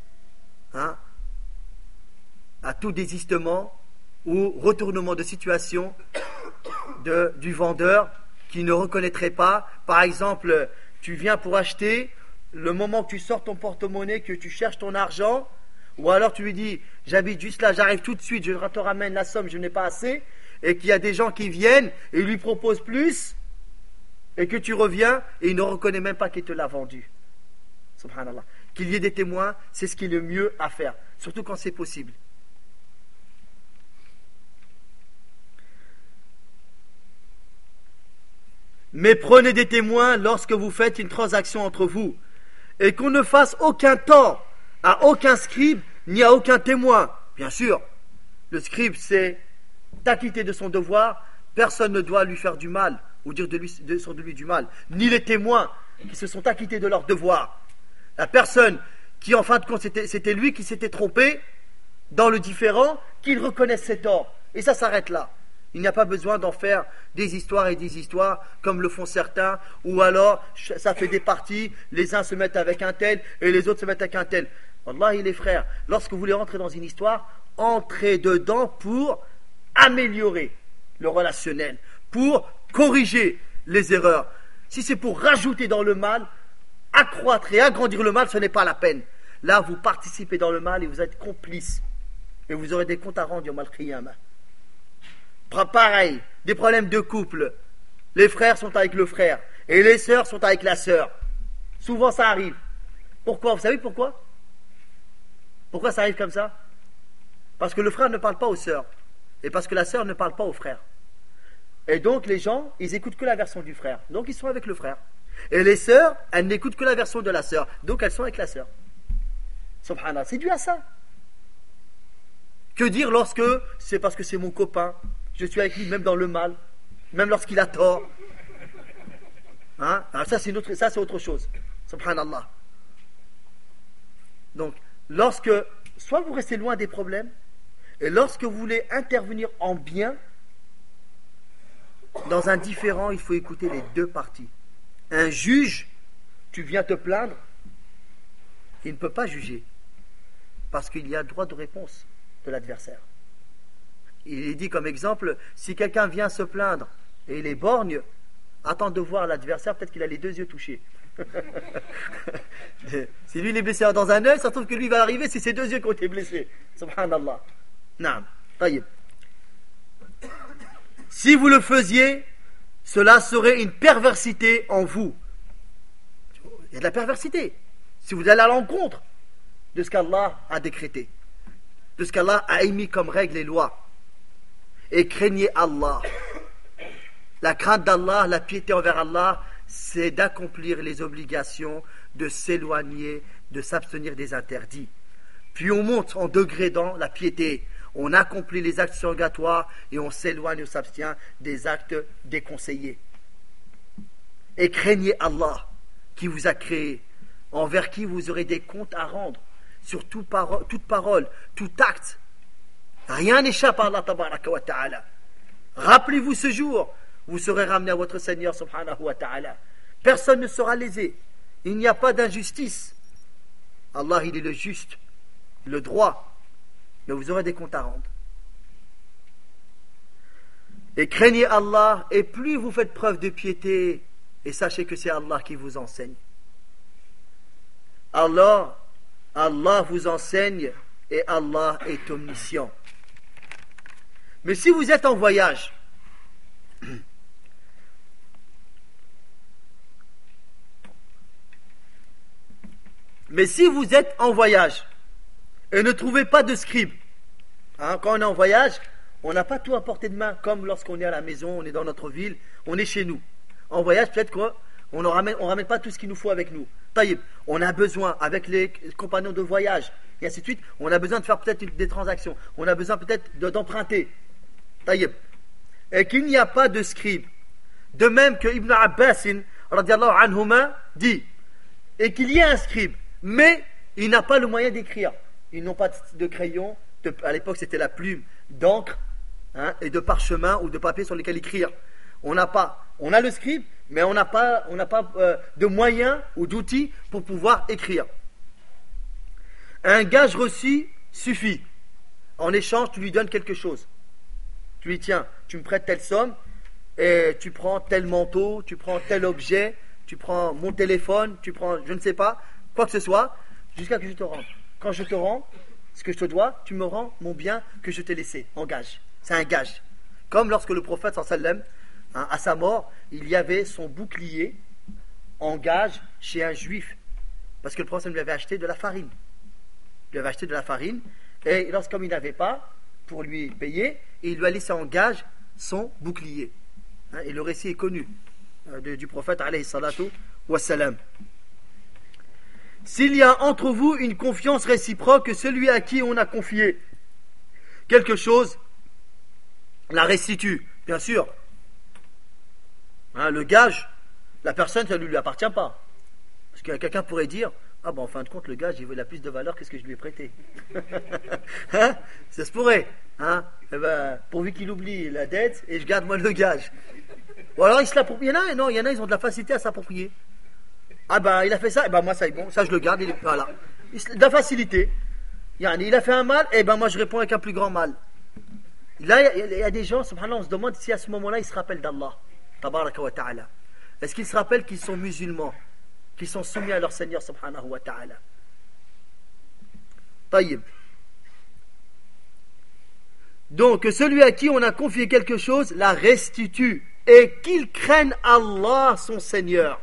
à tout désistement ou retournement de situation du vendeur qui ne reconnaîtrait pas. Par exemple, tu viens pour acheter, le moment que tu sors ton porte-monnaie, que tu cherches ton argent, ou alors tu lui dis j'habite juste là, j'arrive tout de suite, je te ramène la somme, je n'ai pas assez, et qu'il y a des gens qui viennent et lui proposent plus, et que tu reviens et il ne reconnaît même pas qu'il te l'a vendu. Subhanallah. Qu'il y ait des témoins, c'est ce qui est le mieux à faire, surtout quand c'est possible. Mais prenez des témoins lorsque vous faites une transaction entre vous, et qu'on ne fasse aucun tort à aucun scribe ni à aucun témoin. Bien sûr, le scribe c'est acquitté de son devoir, personne ne doit lui faire du mal ou dire de lui du mal, ni les témoins qui se sont acquittés de leur devoir. La personne qui en fin de compte c'était lui qui s'était trompé dans le différend, qu'il reconnaisse ses torts, et ça s'arrête là. Il n'y a pas besoin d'en faire des histoires et des histoires comme le font certains, ou alors ça fait des parties, les uns se mettent avec un tel et les autres se mettent avec un tel. Wallahi les frères, lorsque vous voulez rentrer dans une histoire, entrez dedans pour améliorer le relationnel, pour corriger les erreurs. Si c'est pour rajouter dans le mal, accroître et agrandir le mal, ce n'est pas la peine. Là, vous participez dans le mal et vous êtes complice. Et vous aurez des comptes à rendre yawm al-qiyamah. Pareil, des problèmes de couple. Les frères sont avec le frère et les sœurs sont avec la sœur. Souvent ça arrive. Pourquoi? Vous savez pourquoi? Pourquoi ça arrive comme ça? Parce que le frère ne parle pas aux sœurs et parce que la sœur ne parle pas aux frères. Et donc les gens, ils écoutent que la version du frère. Donc ils sont avec le frère. Et les sœurs, elles n'écoutent que la version de la sœur. Donc elles sont avec la sœur. Subhanallah, c'est dû à ça. Que dire lorsque c'est parce que c'est mon copain, je suis avec lui même dans le mal, même lorsqu'il a tort. Alors ça c'est autre chose. Subhanallah. Donc, soit vous restez loin des problèmes, et lorsque vous voulez intervenir en bien, dans un différend, il faut écouter les deux parties. Un juge, tu viens te plaindre, il ne peut pas juger, parce qu'il y a droit de réponse de l'adversaire. Il est dit comme exemple, si quelqu'un vient se plaindre et il est borgne, attends de voir l'adversaire, peut-être qu'il a les deux yeux touchés. Si lui il est blessé dans un œil, ça se trouve que lui va arriver, c'est ses deux yeux qui ont été blessés. Subhanallah. Naam. Taïb. Si vous le faisiez, cela serait une perversité en vous. Il y a de la perversité. Si vous allez à l'encontre de ce qu'Allah a décrété, de ce qu'Allah a émis comme règles et lois. Et craignez Allah. La crainte d'Allah, la piété envers Allah, c'est d'accomplir les obligations, de s'éloigner, de s'abstenir des interdits. Puis on monte en degré dans la piété. On accomplit les actes surrogatoires et on s'éloigne ou s'abstient des actes déconseillés. Et craignez Allah qui vous a créé, envers qui vous aurez des comptes à rendre sur toute parole, tout acte. Rien n'échappe à Allah tabaraka wa ta'ala. Rappelez-vous ce jour, vous serez ramené à votre Seigneur subhanahu wa ta'ala. Personne ne sera lésé. Il n'y a pas d'injustice. Allah, il est le juste, le droit. Mais vous aurez des comptes à rendre. Et craignez Allah, et plus vous faites preuve de piété, et sachez que c'est Allah qui vous enseigne. Allah vous enseigne, et Allah est omniscient. Mais si vous êtes en voyage, et ne trouvez pas de scribe, quand on est en voyage, on n'a pas tout à portée de main, comme lorsqu'on est à la maison, on est dans notre ville, on est chez nous. En voyage, peut-être qu'on ne ramène pas tout ce qu'il nous faut avec nous. Taïb, on a besoin, avec les compagnons de voyage, et ainsi de suite, on a besoin de faire peut-être des transactions, on a besoin peut-être d'emprunter. Taïb. Et qu'il n'y a pas de scribe. De même que Ibn Abbas, radiallahu anhuma, dit, et qu'il y ait un scribe, mais il n'a pas le moyen d'écrire. Ils n'ont pas de crayon, à l'époque c'était la plume, d'encre, et de parchemin ou de papier sur lesquels écrire. On a le scribe, mais on n'a pas de moyens ou d'outils pour pouvoir écrire. Un gage reçu suffit. En échange, tu lui donnes quelque chose. Tu lui dis, tiens, tu me prêtes telle somme, et tu prends tel manteau, tu prends tel objet, tu prends mon téléphone, tu prends, je ne sais pas, quoi que ce soit, jusqu'à que je te rende. Quand je te rends ce que je te dois, tu me rends mon bien que je t'ai laissé en gage. C'est un gage. Comme lorsque le prophète sallam, à sa mort, il y avait son bouclier en gage chez un juif. Parce que le prophète lui avait acheté de la farine. Il lui avait acheté de la farine, et lorsqu'il n'avait pas pour lui payer, il lui a laissé en gage son bouclier. Et le récit est connu du prophète alayhi salatu wassalam. S'il y a entre vous une confiance réciproque, celui à qui on a confié quelque chose la restitue, bien sûr. Le gage, la personne, ça ne lui appartient pas. Parce que quelqu'un pourrait dire, ah ben en fin de compte, le gage, il a plus de valeur que ce que je lui ai prêté. Ça se pourrait. Eh ben, pourvu qu'il oublie la dette et je garde moi le gage. Ou alors il se l'approprie. Il y en a, ils ont de la facilité à s'approprier. Ah ben il a fait ça, et ben moi ça est bon, ça je le garde, voilà. De la facilité. Il a fait un mal, et ben moi je réponds avec un plus grand mal. Là, il y a des gens, subhanallah, on se demande si à ce moment-là ils se rappellent d'Allah, tabaraka wa ta'ala. Est-ce qu'ils se rappellent qu'ils sont musulmans, qu'ils sont soumis à leur Seigneur, subhanahu wa ta'ala. Taïb. Donc, celui à qui on a confié quelque chose, la restitue, et qu'il craigne Allah, son Seigneur.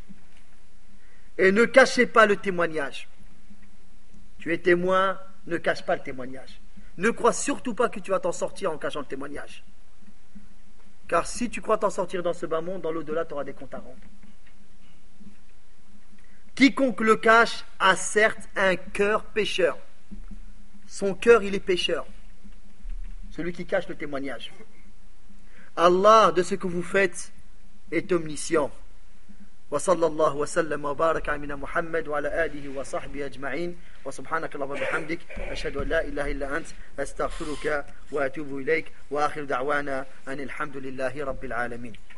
Et ne cachez pas le témoignage. Tu es témoin, ne cache pas le témoignage. Ne crois surtout pas que tu vas t'en sortir en cachant le témoignage. Car si tu crois t'en sortir dans ce bas monde, dans l'au-delà, tu auras des comptes à rendre. Quiconque le cache a certes un cœur pécheur. Son cœur, il est pécheur. Celui qui cache le témoignage. Allah, de ce que vous faites, est omniscient. وصلى الله وسلم وبارك على نبينا محمد وعلى آله وصحبه أجمعين وسبحانك اللهم وبحمدك أشهد أن لا إله إلا أنت أستغفرك وأتوب إليك وآخر دعوانا أن الحمد لله رب العالمين.